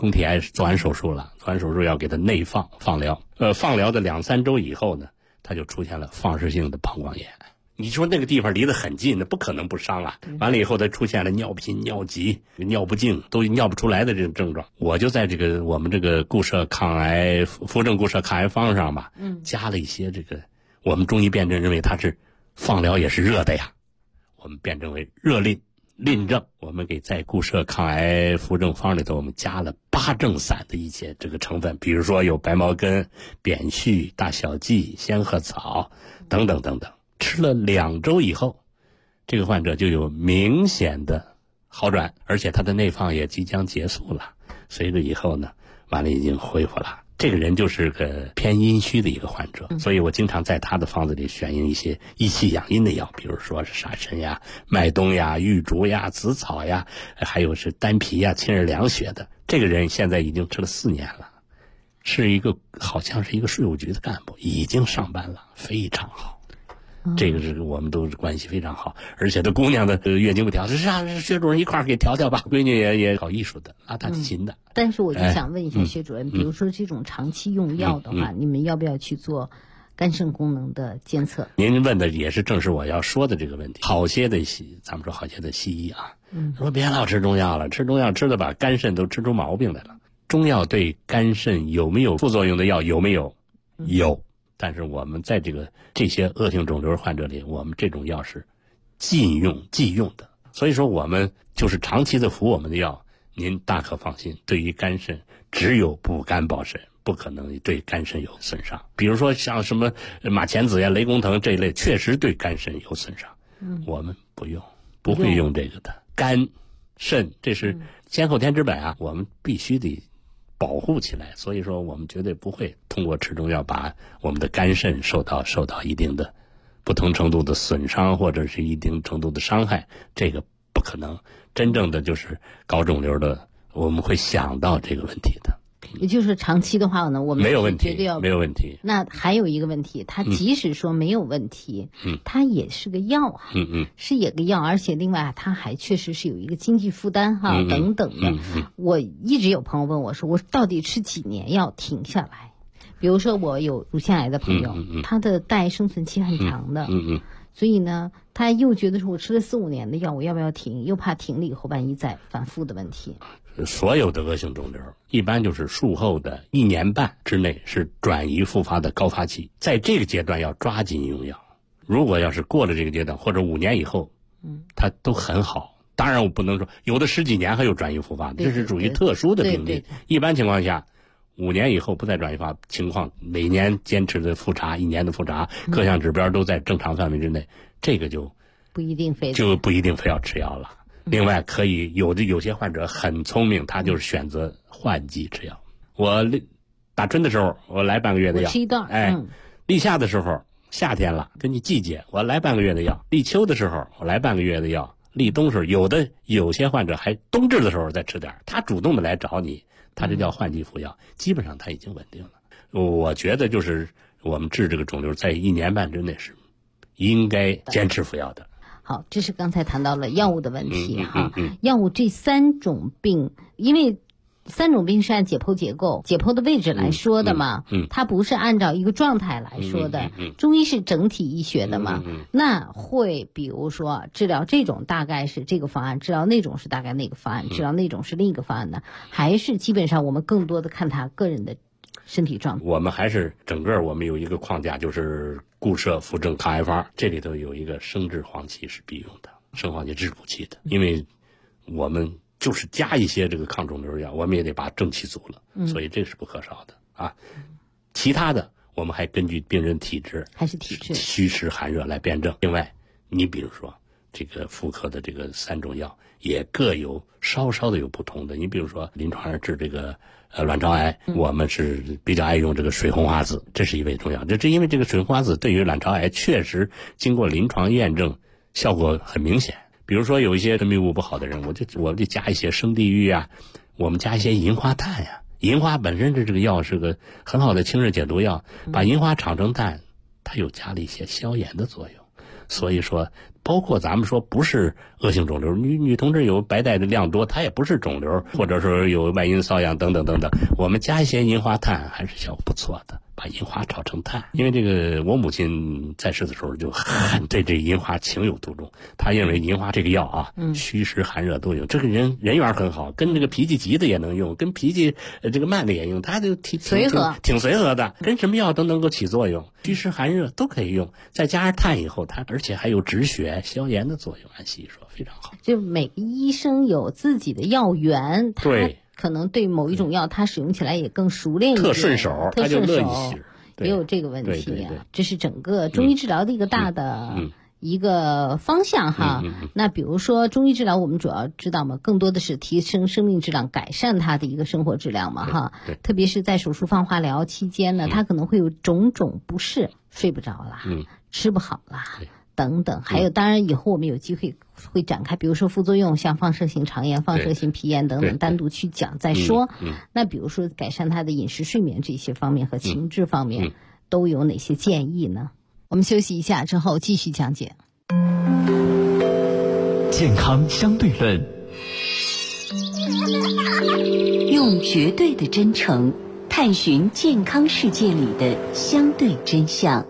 宫体癌做完手术了，做完手术要给他内放疗，放疗的2-3周以后呢，他就出现了放射性的膀胱炎。你说那个地方离得很近，那不可能不伤啊。完了以后，他出现了尿频、尿急、尿不尽，都尿不出来的这种症状。我就在我们这个固摄抗癌扶正固摄抗癌方上吧，加了一些我们中医辨证认为它是放疗也是热的呀，我们辨证为热淋症。我们给在固摄抗癌扶正方里头，我们加了八正散的一些成分，比如说有白茅根、扁蓄、大小蓟、仙鹤草等等等等。吃了2周以后，这个患者就有明显的好转，而且他的内放也即将结束了。随着以后呢，完了已经恢复了。这个人就是个偏阴虚的一个患者，所以我经常在他的方子里选用一些益气养阴的药，比如说是沙参呀、麦冬呀、玉竹呀、紫草呀，还有是丹皮呀、清热凉血的。这个人现在已经吃了4年了，好像是一个税务局的干部，已经上班了，非常好。这个是我们都是关系非常好，而且这姑娘的月经不调，是让薛主任一块儿给调调吧。闺女也搞艺术的，拉大提琴的。 但是我就想问一下薛主任，比如说这种长期用药的话，你们要不要去做肝肾功能的监测？ 您问的也是正是我要说的这个问题。咱们说好些的西医啊，说别老吃中药了，吃中药吃的把肝肾都吃出毛病来了。中药对肝肾有没有副作用的药？有没有？有。但是我们在这些恶性肿瘤患者里，我们这种药是忌用的。所以说我们就是长期的服我们的药，您大可放心，对于肝肾只有补肝保肾，不可能对肝肾有损伤。比如说像什么马钱子呀、雷公藤这一类，确实对肝肾有损伤，我们不会用这个的。肝肾这是先后天之本啊，我们必须得保护起来，所以说我们绝对不会通过吃中药把我们的肝肾受到一定的不同程度的损伤或者是一定程度的伤害，这个不可能。真正的就是搞肿瘤的，我们会想到这个问题的。 也就是长期的话呢，我们没有问题， 绝对要没有问题。 那还有一个问题，它即使说没有问题，它也是个药啊，是也个药，而且另外它还确实是有一个经济负担哈，等等的。我一直有朋友问我说，我到底吃几年要停下来？比如说我有乳腺癌的朋友，他的代生存期很长的，所以呢，他又觉得说我吃了4-5年的药，我要不要停？又怕停了以后万一再反复的问题。 所有的恶性肿瘤一般就是术后的1年半之内是转移复发的高发期，在这个阶段要抓紧用药。如果要是过了这个阶段或者5年以后，它都很好。当然我不能说有的10几年还有转移复发，这是属于特殊的病例。一般情况下5年以后不再转移复发情况，每年坚持的复查1年的复查，各项指标都在正常范围之内，这个就不一定非要吃药了。另外可以有些患者很聪明，他就是选择换季吃药。我打春的时候我来半个月的药， 我吃一段， 立夏的时候夏天了根据季节我来半个月的药，立秋的时候我来半个月的药，立冬时候有些患者还冬至的时候再吃点，他主动的来找你，他这叫换季服药，基本上他已经稳定了。我觉得就是我们治这个肿瘤在1年半之内是应该坚持服药的。 好，这是刚才谈到了药物的问题哈。药物这3种病，因为3种病是按解剖结构、解剖的位置来说的嘛，它不是按照一个状态来说的。中医是整体医学的嘛，那会比如说治疗这种大概是这个方案，治疗那种是大概那个方案，治疗那种是另一个方案呢？还是基本上我们更多的看他个人的身体状态？我们还是我们有一个框架，就是固摄扶正抗癌方，这里头有一个生治黄芪是必用的，生黄芪治补气的，因为我们就是加一些这个抗肿瘤药，我们也得把正气足了，所以这是不可少的啊。其他的我们还根据病人体质，还是体质虚实寒热来辨证。另外，你比如说这个妇科的这个3种药也各有稍的有不同的。你比如说临床上治这个卵巢癌，我们是比较爱用这个水红花子，这是一味中药。这是因为这个水红花子对于卵巢癌确实经过临床验证效果很明显。比如说有一些分泌物不好的人，我们就加一些生地玉啊，我们加一些银花炭呀。银花本身这个药是个很好的清热解毒药，把银花炒成炭，它又加了一些消炎的作用。 所以说包括咱们说不是恶性肿瘤，女同志有白带的量多，它也不是肿瘤，或者说有外阴瘙痒等等等等，我们加一些银花炭还是效果不错的，把银花炒成炭。因为这个我母亲在世的时候就很对这银花情有独钟，她认为银花这个药啊，虚实寒热都有，这个人缘很好，跟这个脾气急的也能用，跟脾气这个慢的也用，它就挺随和的，跟什么药都能够起作用，虚实寒热都可以用，再加上炭以后，它而且还有止血消炎的作用，按西医说非常好。 就每个医生有自己的药源， 对， 可能对某一种药他使用起来也更熟练一点， 特顺手，他就乐意使， 也有这个问题啊。 对， 这是整个中医治疗的一个大的一个方向哈。那比如说中医治疗，我们主要知道嘛，更多的是提升生命质量，改善他的一个生活质量嘛哈。特别是在手术放化疗期间呢，他可能会有种种不适，睡不着啦，吃不好啦。等等，还有当然以后我们有机会会展开，比如说副作用，像放射性肠炎、放射性皮炎等等，单独去讲再说。那比如说改善他的饮食、睡眠这些方面和情志方面，都有哪些建议呢？我们休息一下之后继续讲解。 健康相对论， 用绝对的真诚探寻健康世界里的相对真相。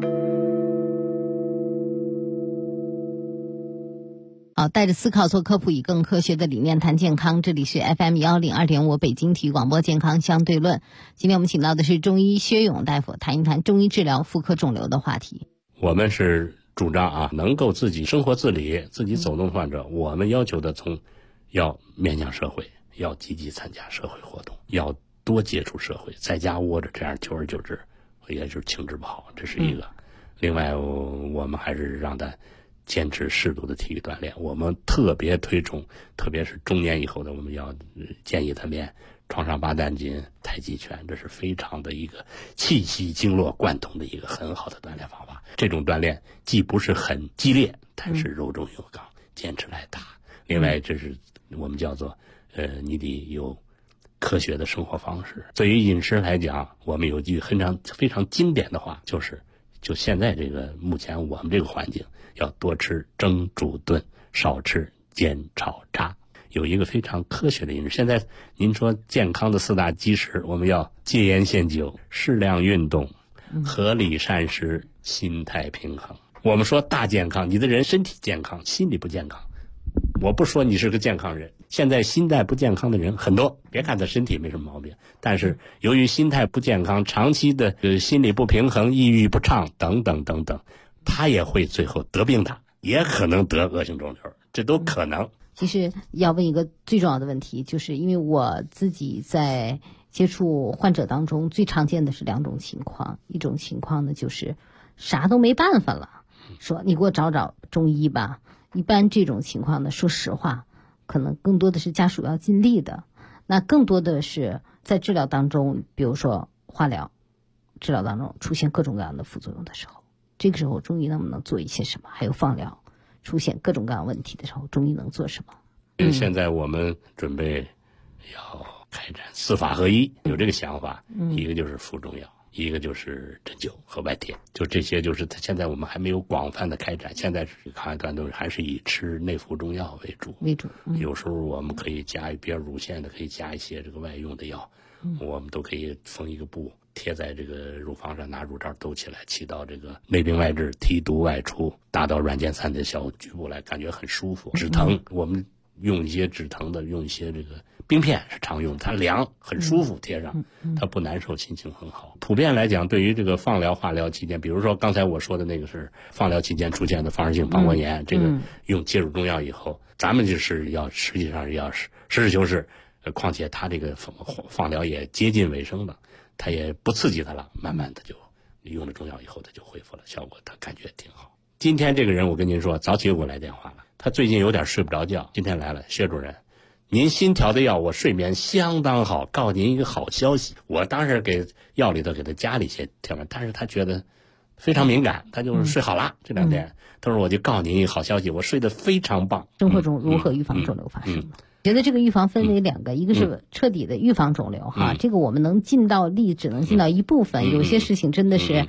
好，带着思考做科普，以更科学的理念谈健康。这里是 FM102.5 北京体育广播健康相对论。今天我们请到的是中医薛勇大夫，谈一谈中医治疗妇科肿瘤的话题。 我们是主张啊，能够自己生活自理、自己走动患者，我们要求的要面向社会，要积极参加社会活动，要多接触社会，在家窝着这样久而久之，也就是情志不好，这是一个。另外，我们还是让他坚持适度的体育锻炼，我们特别推崇，特别是中年以后的，我们要建议他练床上八段锦、太极拳，这是非常的一个气息经络贯通的一个很好的锻炼方法。这种锻炼既不是很激烈，但是柔中有刚，坚持来打。另外，这是我们叫做你得有科学的生活方式。对于饮食来讲，我们有句非常经典的话，就现在这个目前我们这个环境，要多吃蒸煮炖，少吃煎炒炸，有一个非常科学的饮食。现在您说健康的4大基石，我们要戒烟限酒，适量运动，合理膳食，心态平衡。我们说大健康，你的人身体健康，心理不健康。我不说你是个健康人，现在心态不健康的人很多，别看他身体没什么毛病，但是由于心态不健康，长期的心理不平衡、抑郁不畅等等等等，他也会最后得病的，也可能得恶性肿瘤，这都可能。 其实要问一个最重要的问题，就是因为我自己在接触患者当中，最常见的是2种情况。一种情况呢，就是啥都没办法了，说你给我找找中医吧。一般这种情况呢，说实话，可能更多的是家属要尽力的。那更多的是在治疗当中，比如说化疗治疗当中出现各种各样的副作用的时候，这个时候中医能不能做一些什么？还有放疗出现各种各样问题的时候，中医能做什么？ 现在我们准备要开展4法合一，有这个想法。一个就是服中药，一个就是针灸和外贴，就这些，就是现在我们还没有广泛的开展。现在抗癌段都还是以吃内服中药为主。有时候我们可以加比较乳腺的，可以加一些这个外用的药，我们都可以缝一个布贴在这个乳房上，拿乳罩兜起来，起到这个内病外治、提毒外出，达到软件散的小局部来，感觉很舒服。止疼，我们用一些止疼的，用一些这个冰片是常用，它凉很舒服，贴上它不难受，心情很好。普遍来讲，对于这个放疗化疗期间，比如说刚才我说的那个是放疗期间出现的放射性膀胱炎，这个用介入中药以后，咱们就是实际上要实事求是，况且它这个放疗也接近尾声了，它也不刺激它了，慢慢的就用了中药以后，它就恢复了，效果他感觉挺好。今天这个人我跟您说，早起给我来电话了，他最近有点睡不着觉，今天来了，薛主任，您新调的药我睡眠相当好，告诉您一个好消息。我当时给药里头给他加了一些调味，但是他觉得非常敏感，他就是睡好了。这2天他说我就告诉您一个好消息，我睡得非常棒。 生活中如何预防肿瘤发生？觉得这个预防分为2个，一个是彻底的预防肿瘤哈，这个我们能尽到力，只能尽到一部分，有些事情真的是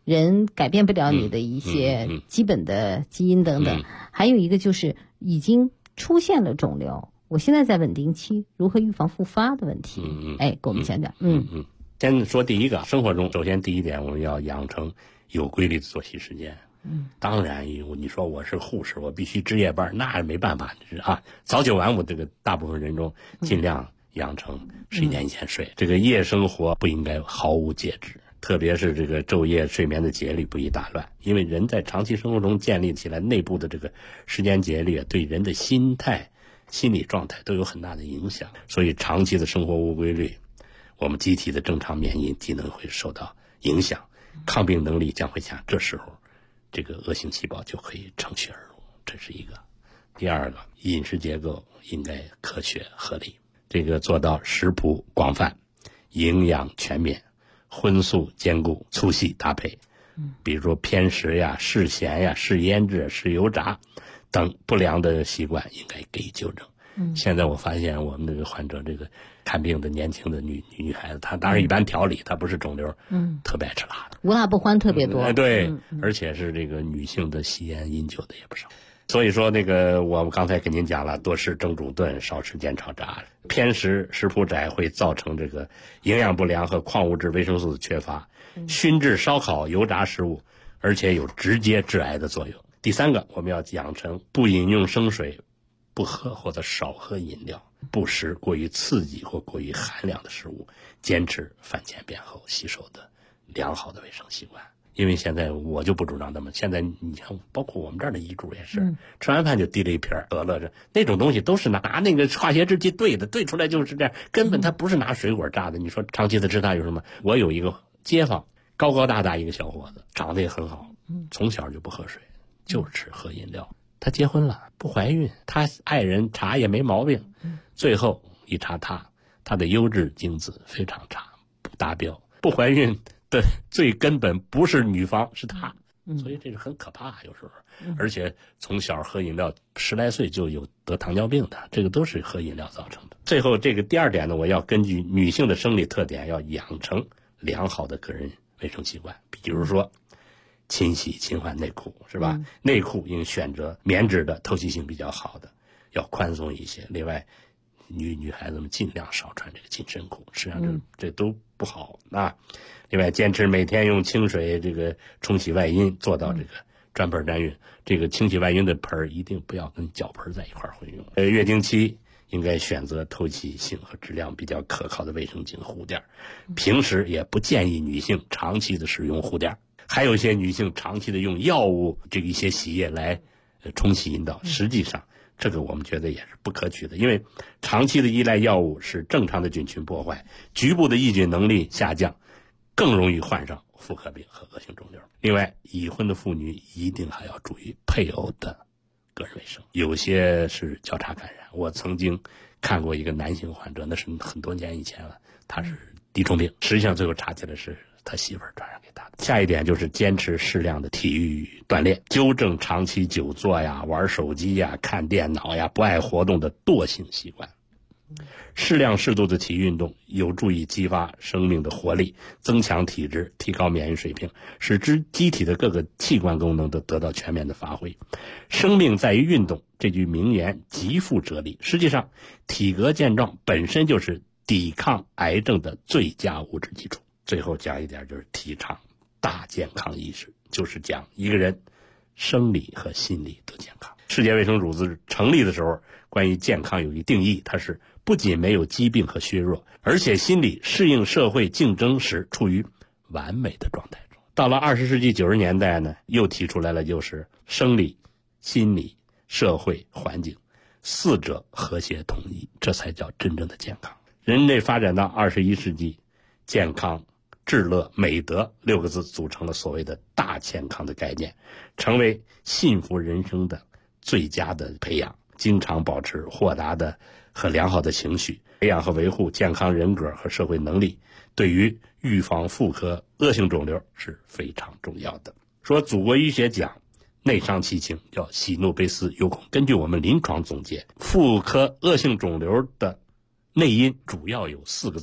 人改变不了你的一些基本的基因等等。还有一个就是已经出现了肿瘤，我现在在稳定期，如何预防复发的问题？给我们讲讲。 先说第一个，生活中首先第一点，我们要养成有规律的作息时间。当然，你说我是护士，我必须值夜班，那没办法啊。早9晚5，这个大部分人中尽量养成11点以前睡。这个夜生活不应该毫无节制，特别是这个昼夜睡眠的节律不宜打乱，因为人在长期生活中建立起来内部的这个时间节律，对人的心态、心理状态都有很大的影响。所以长期的生活无规律，我们机体的正常免疫机能会受到影响，抗病能力将会下，这时候这个恶性细胞就可以乘虚而入，这是一个。第二个，饮食结构应该科学合理，这个做到食谱广泛，营养全面，荤素兼顾，粗细搭配。比如说偏食呀、嗜咸呀、嗜腌制、嗜油炸等不良的习惯应该给予纠正。现在我发现我们这个患者，这个看病的年轻的女孩子，她当然一般调理，她不是肿瘤，特别爱吃辣的， 无辣不欢特别多。 对，而且是这个女性的吸烟饮酒的也不少。所以说那个我们刚才跟您讲了，多吃蒸煮炖，少吃煎炒炸，偏食食谱窄会造成这个营养不良和矿物质维生素的缺乏，熏制烧烤油炸食物，而且有直接致癌的作用。第三个，我们要养成不饮用生水，不喝或者少喝饮料，不食过于刺激或过于寒凉的食物，坚持饭前便后洗手的良好的卫生习惯。因为现在我就不主张那么，现在你看包括我们这儿的遗嘱也是，吃完饭就滴了一瓶得了，那种东西都是拿那个化学制剂兑的，兑出来就是这样，根本它不是拿水果榨的。你说长期的吃它有什么？我有一个街坊，高高大大一个小伙子，长得也很好，从小就不喝水，就吃喝饮料。他结婚了，不怀孕，他爱人查也没毛病，最后一查他的优质精子非常差，不达标。不怀孕的最根本不是女方，是他，所以这是很可怕，有时候。而且从小喝饮料，10来岁就有得糖尿病的，这个都是喝饮料造成的。最后这个第二点呢，我要根据女性的生理特点，要养成良好的个人卫生习惯，比如说勤洗勤换内裤，是吧？内裤应选择棉质的，透气性比较好的，要宽松一些。另外，女孩子们尽量少穿这个紧身裤，实际上这都不好啊。另外，坚持每天用清水这个冲洗外阴，做到这个专盆专用。这个清洗外阴的盆一定不要跟脚盆在一块混用。月经期应该选择透气性和质量比较可靠的卫生巾护垫。平时也不建议女性长期的使用护垫。还有一些女性长期的用药物这个一些洗液来冲洗阴道，实际上这个我们觉得也是不可取的，因为长期的依赖药物使正常的菌群破坏，局部的抑菌能力下降，更容易患上妇科病和恶性肿瘤。另外，已婚的妇女一定还要注意配偶的个人卫生，有些是交叉感染。我曾经看过一个男性患者，那是很多年以前了，他是滴虫病，实际上最后查起来是他媳妇儿传染给他的。下一点就是坚持适量的体育锻炼，纠正长期久坐呀、玩手机呀、看电脑呀、不爱活动的惰性习惯。适量适度的体育运动有助于激发生命的活力，增强体质，提高免疫水平，使之机体的各个器官功能都得到全面的发挥。生命在于运动，这句名言极富哲理。实际上，体格健壮本身就是抵抗癌症的最佳物质基础。最后讲一点，就是提倡大健康意识，就是讲一个人生理和心理都健康。世界卫生组织成立的时候，关于健康有一定义，它是不仅没有疾病和削弱，而且心理适应社会竞争时处于完美的状态中。到了20世纪90年代呢，又提出来了，就是生理、心理、社会、环境4者和谐统一，这才叫真正的健康。人类发展到21世纪，健康、智乐、美德6个字组成了所谓的大健康的概念，成为幸福人生的最佳的培养。经常保持豁达的和良好的情绪，培养和维护健康人格和社会能力，对于预防妇科恶性肿瘤是非常重要的。说祖国医学讲内伤其情，叫喜怒悲思忧恐。根据我们临床总结，妇科恶性肿瘤的内因主要有4个字：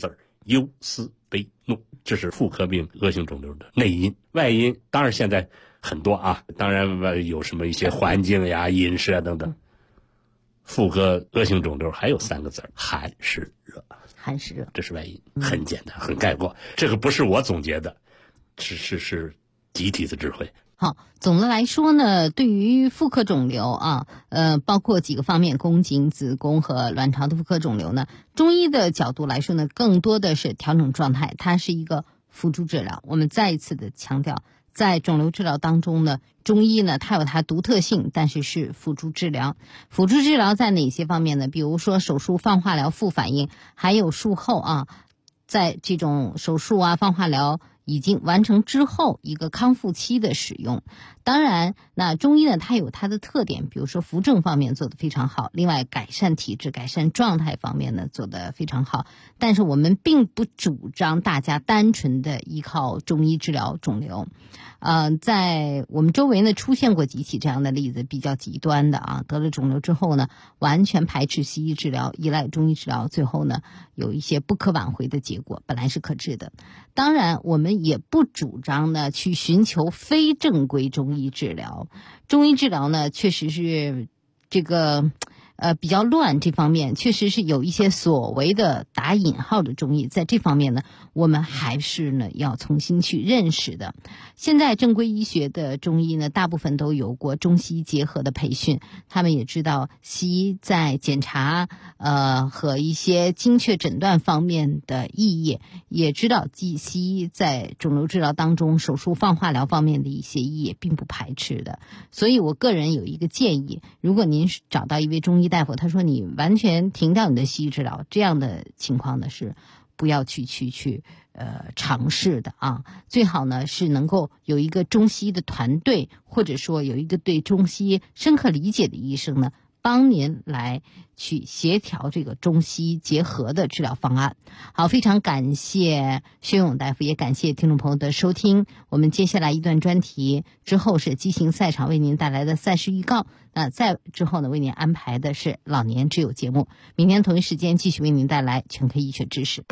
忧思悲怒，这是妇科病恶性肿瘤的内因。外因当然现在很多啊，当然有什么一些环境呀、饮食啊等等。妇科恶性肿瘤还有3个字：寒湿热。 寒湿热， 这是外因，很简单，很概括。这个不是我总结的，是集体的智慧。 好，总的来说呢，对于妇科肿瘤啊，包括几个方面，宫颈、子宫和卵巢的妇科肿瘤呢，中医的角度来说呢，更多的是调整状态，它是一个辅助治疗。我们再一次的强调，在肿瘤治疗当中呢，中医呢它有它独特性，但是是辅助治疗。辅助治疗在哪些方面呢？比如说手术、放化疗、副反应，还有术后啊，在这种手术啊、放化疗已经完成之后一个康复期的使用。当然那中医呢它有它的特点，比如说扶正方面做得非常好，另外改善体质、改善状态方面呢做得非常好。但是我们并不主张大家单纯的依靠中医治疗肿瘤。在我们周围呢出现过几起这样的例子，比较极端的啊，得了肿瘤之后呢完全排斥西医治疗，依赖中医治疗，最后呢有一些不可挽回的结果，本来是可治的。当然我们也不主张呢去寻求非正规中医治疗。中医治疗呢确实是这个比较乱，这方面确实是有一些所谓的打引号的中医，在这方面呢我们还是呢要重新去认识的。现在正规医学的中医呢大部分都有过中西医结合的培训，他们也知道西医在检查和一些精确诊断方面的意义，也知道西医在肿瘤治疗当中手术放化疗方面的一些意义，并不排斥的。所以我个人有一个建议，如果您找到一位中医大夫，他说你完全停掉你的西医治疗，这样的情况呢是不要去尝试的啊。最好呢是能够有一个中西医的团队，或者说有一个对中西医深刻理解的医生呢，帮您来去协调这个中西医结合的治疗方案。好，非常感谢薛勇大夫，也感谢听众朋友的收听。我们接下来一段专题之后是激情赛场为您带来的赛事预告，那再之后呢为您安排的是老年之友节目。明天同一时间继续为您带来全科医学知识。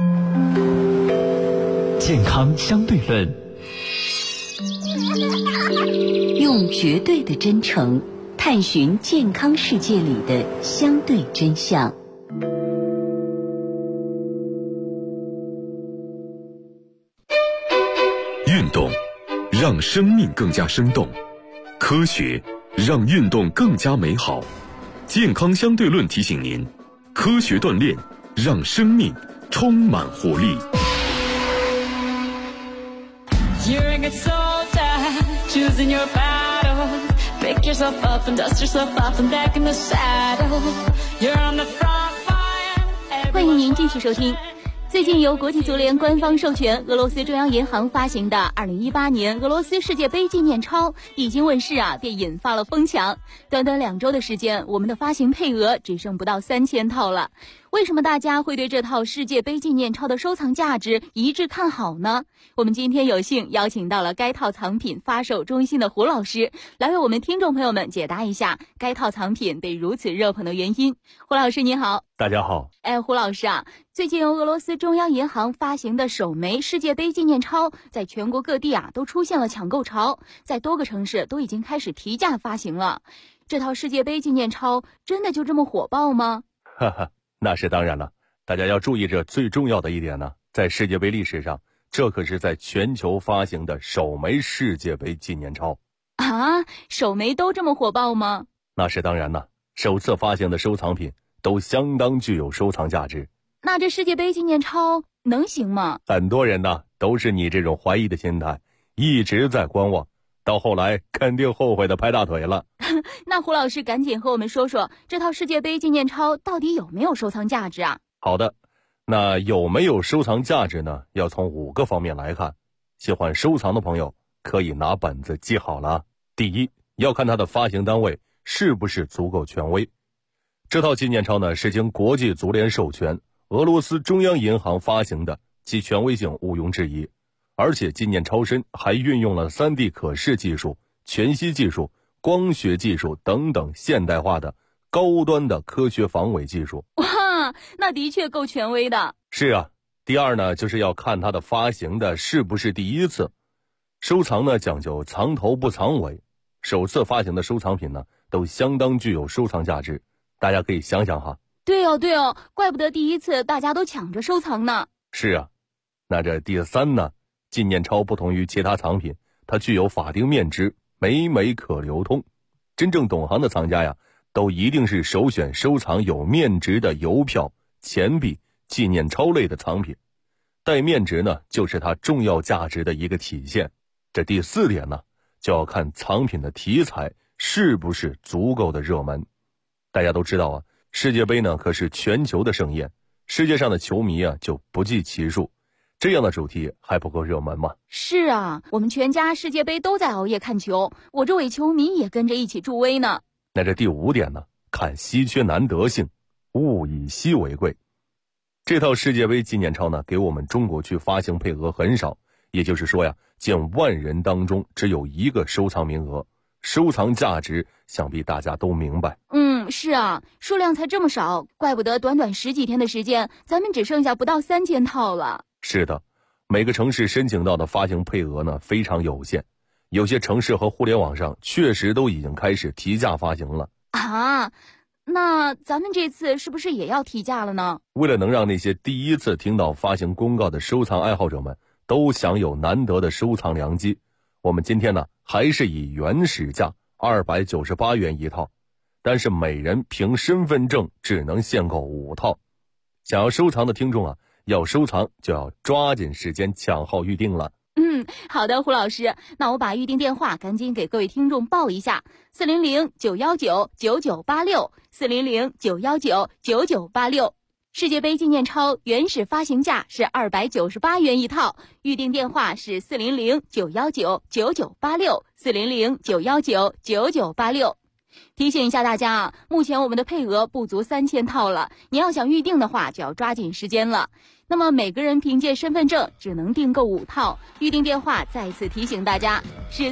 健康相对论， 用绝对的真诚探寻健康世界里的相对真相。 运动让生命更加生动，科学让运动更加美好。健康相对论提醒您，科学锻炼让生命充满活力。 You're a good soldier, choosing your battles. Pick yourself up and dust yourself off and back in the saddle. You're on the front line. 欢迎您继续收听。最近由国际足联官方授权，俄罗斯中央银行发行的2018年俄罗斯世界杯纪念钞一经问世啊，便引发了疯抢。短短2周的时间，我们的发行配额只剩不到3000套了。为什么大家会对这套世界杯纪念钞的收藏价值一致看好呢？我们今天有幸邀请到了该套藏品发售中心的胡老师，来为我们听众朋友们解答一下该套藏品被如此热捧的原因。胡老师您好。 大家好。 胡老师啊，最近由俄罗斯中央银行发行的首枚世界杯纪念钞在全国各地啊都出现了抢购潮，在多个城市都已经开始提价发行了。这套世界杯纪念钞真的就这么火爆吗？ 哈哈，那是当然了。大家要注意这最重要的一点呢，在世界杯历史上，这可是在全球发行的首枚世界杯纪念钞啊！首枚都这么火爆吗？ 那是当然了，首次发行的收藏品都相当具有收藏价值。 那这世界杯纪念钞能行吗？ 很多人呢都是你这种怀疑的心态，一直在观望，到后来肯定后悔的拍大腿了。 那胡老师赶紧和我们说说，这套世界杯纪念钞到底有没有收藏价值啊？ 好的，那有没有收藏价值呢？要从5个方面来看。喜欢收藏的朋友可以拿本子记好了。第一，要看它的发行单位是不是足够权威。这套纪念钞呢是经国际足联授权，俄罗斯中央银行发行的，其权威性毋庸置疑。而且纪念钞身还运用了 3D 可视技术、全息技术、光学技术等等现代化的高端的科学防伪技术。 哇，那的确够权威的。 是啊， 第二呢，就是要看它的发行的是不是第一次。收藏呢讲究藏头不藏尾，首次发行的收藏品呢都相当具有收藏价值，大家可以想想哈。 对哦，怪不得第一次大家都抢着收藏呢。 是啊，那这第三呢，纪念钞不同于其他藏品，它具有法定面值，每每可流通。真正懂行的藏家呀，都一定是首选收藏有面值的邮票、钱币、纪念钞类的藏品。带面值呢，就是它重要价值的一个体现。这第四点呢，就要看藏品的题材是不是足够的热门。大家都知道啊，世界杯呢可是全球的盛宴，世界上的球迷啊就不计其数，这样的主题还不够热门吗？ 是啊，我们全家世界杯都在熬夜看球，我这伪球迷也跟着一起助威呢。 那这第五点呢，看稀缺难得性，物以稀为贵。这套世界杯纪念钞呢，给我们中国区发行配额很少，也就是说呀，近万人当中只有一个收藏名额，收藏价值想必大家都明白。 是啊，数量才这么少，怪不得短短10几天的时间，咱们只剩下不到3000套了。 是的，每个城市申请到的发行配额呢非常有限，有些城市和互联网上确实都已经开始提价发行了。 啊，那咱们这次是不是也要提价了呢？ 为了能让那些第一次听到发行公告的收藏爱好者们都享有难得的收藏良机，我们今天呢还是以原始价298元一套，但是每人凭身份证只能限购5套。想要收藏的听众啊，要收藏就要抓紧时间抢号预定了。 好的，胡老师，那我把预定电话赶紧给各位听众报一下：400-919-9986，400-919-9986。世界杯纪念钞原始发行价是298元一套，预定电话是400-919-9986，400-919-9986。提醒一下大家啊，目前我们的配额不足3000套了，你要想预定的话就要抓紧时间了。那么每个人凭借身份证只能订购5套，预定电话再次提醒大家是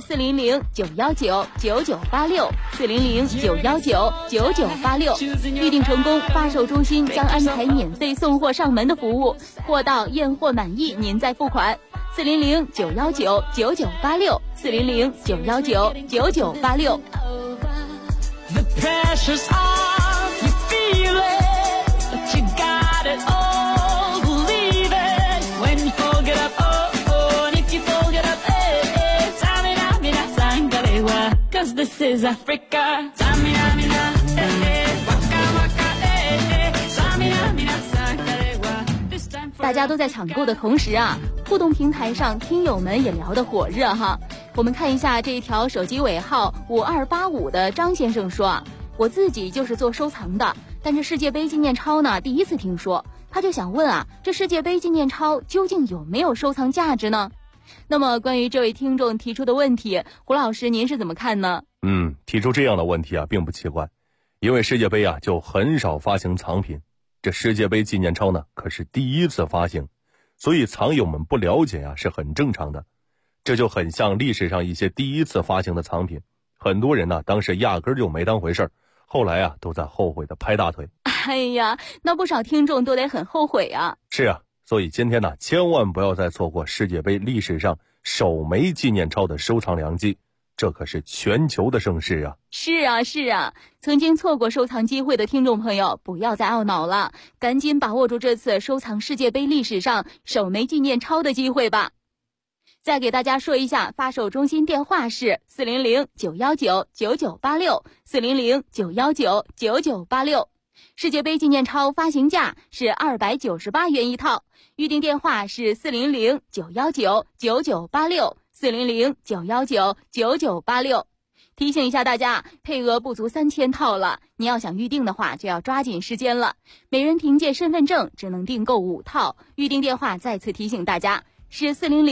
400-919-9986，400-919-9986。预定成功，发售中心将安排免费送货上门的服务，货到验货满意您再付款。400-919-9986，400-919-9986。 The pressure's on, you feel it, but you got it all, believe it, when you fold it up, oh, and if you fold it up, Samina, mina, sangalewa, cause this is Africa, Samina, mina, waka, waka, Samina, mina, sangalewa, this time for... 大家都在抢购的同时啊，互动平台上听友们也聊得火热哈。我们看一下这一条手机尾号5285的张先生说啊，我自己就是做收藏的，但这世界杯纪念钞呢第一次听说，他就想问啊，这世界杯纪念钞究竟有没有收藏价值呢？那么关于这位听众提出的问题，胡老师您是怎么看呢？ 提出这样的问题啊并不奇怪，因为世界杯啊就很少发行藏品，这世界杯纪念钞呢可是第一次发行，所以藏友们不了解啊是很正常的。这就很像历史上一些第一次发行的藏品，很多人呢当时压根儿就没当回事儿，后来啊都在后悔的拍大腿。 哎呀，那不少听众都得很后悔啊。 是啊，所以今天呢千万不要再错过世界杯历史上首枚纪念钞的收藏良机，这可是全球的盛事啊。 是啊，曾经错过收藏机会的听众朋友不要再懊恼了，赶紧把握住这次收藏世界杯历史上首枚纪念钞的机会吧。再给大家说一下，发售中心电话是400-919-9986，400-919-9986。世界杯纪念钞发行价是298元一套，预定电话是400-919-9986，400-919-9986。提醒一下大家，配额不足3000套了，你要想预定的话就要抓紧时间了。每人凭借身份证只能订购5套，预定电话再次提醒大家是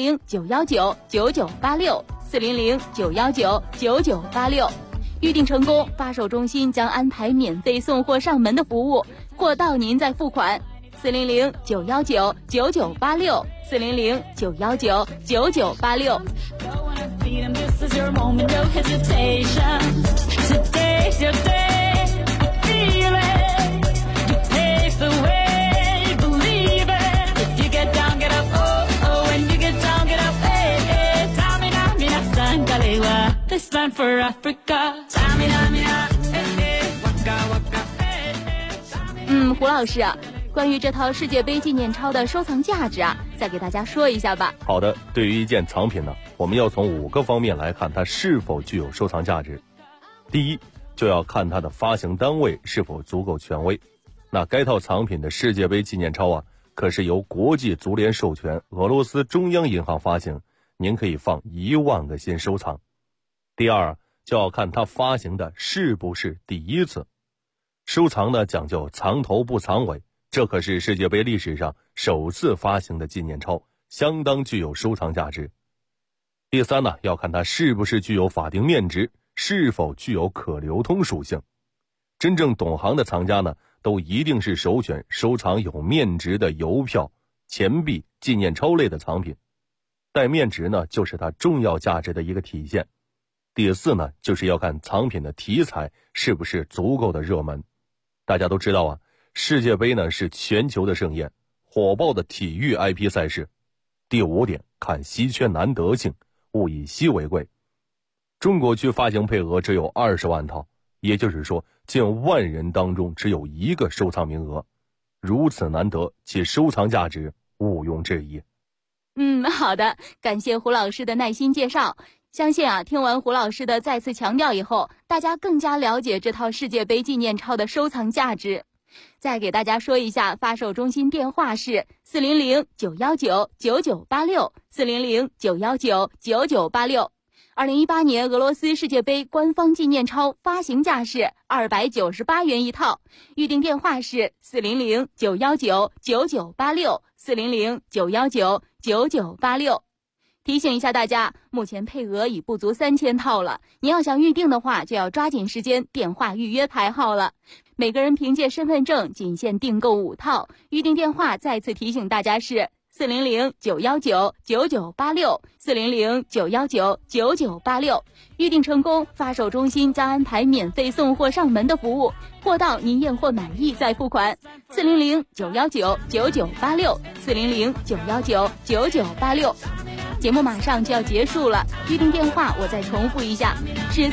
400-919-9986，400-919-9986。预定成功，发售中心将安排免费送货上门的服务，货到您再付款。400-919-9986，400-919-9986。 This is your moment, no hesitation. Today's your day, feel it. You pave the way, believe it. If you get down this land for Africa. Samina, mina, eh, eh, waka, waka, eh, eh. 胡老师啊，关于这套世界杯纪念钞的收藏价值啊，再给大家说一下吧。 好的，对于一件藏品呢，我们要从5个方面来看它是否具有收藏价值。第一，就要看它的发行单位是否足够权威。那该套藏品的世界杯纪念钞啊，可是由国际足联授权，俄罗斯中央银行发行，您可以放1万个心收藏。第二，就要看它发行的是不是第一次。收藏呢讲究藏头不藏尾，这可是世界杯历史上首次发行的纪念钞，相当具有收藏价值。第三呢，要看它是不是具有法定面值，是否具有可流通属性。真正懂行的藏家呢，都一定是首选收藏有面值的邮票、钱币、纪念钞类的藏品。带面值呢，就是它重要价值的一个体现。第四呢，就是要看藏品的题材是不是足够的热门。大家都知道啊，世界杯呢是全球的盛宴，火爆的体育 IP 赛事。第5点，看稀缺难得性，物以稀为贵。中国区发行配额只有20万套，也就是说近万人当中只有1个收藏名额，如此难得，其收藏价值毋庸置疑。 好的，感谢胡老师的耐心介绍。相信啊，听完胡老师的再次强调以后，大家更加了解这套世界杯纪念钞的收藏价值。再给大家说一下，发售中心电话是400-919-9986，400-919-9986。2018年俄罗斯世界杯官方纪念钞发行价是298元一套，预订电话是400-919-9986，400-919-9986。提醒一下大家，目前配额已不足3000套了，您要想预定的话，就要抓紧时间电话预约排号了。每个人凭借身份证仅限订购5套，预订电话再次提醒大家是400-919-9986，400-919-9986。预订成功，发售中心将安排免费送货上门的服务，货到您验货满意再付款。400-919-9986，400-919-9986。节目马上就要结束了，预订电话我再重复一下，是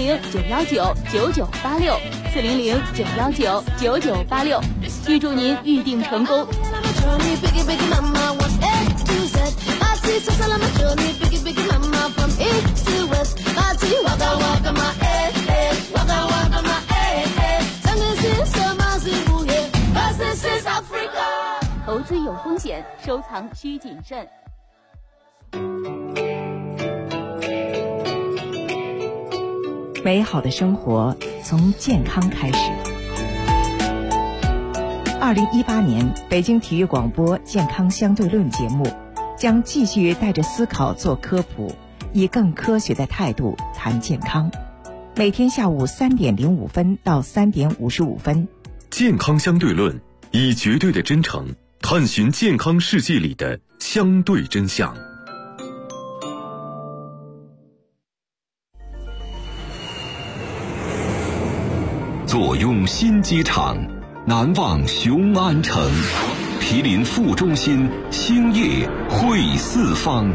400-919-9986，400-919-9986。预祝您预订成功。投资有风险，收藏需谨慎。 美好的生活从健康开始。2018年北京体育广播健康相对论节目将继续带着思考做科普，以更科学的态度谈健康。每天下午3点05分到3点55分。 健康相对论，以绝对的真诚探寻健康世界里的相对真相。坐拥新机场，难忘雄安城，毗邻副中心，兴业汇四方。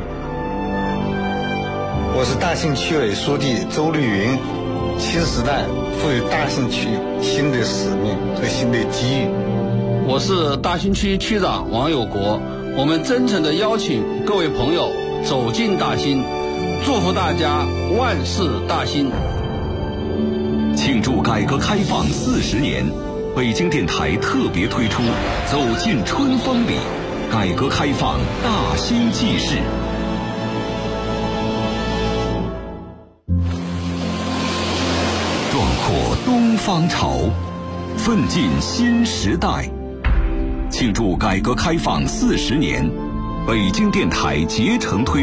我是大兴区委书记周绿云。新时代赋予大兴区新的使命和新的机遇。 我是大兴区区长王有国，我们真诚地邀请各位朋友走进大兴，祝福大家万事大兴。 庆祝改革开放40年，北京电台特别推出走进春风里，改革开放大兴纪事。壮阔东方潮，奋进新时代。庆祝改革开放40年，北京电台竭诚推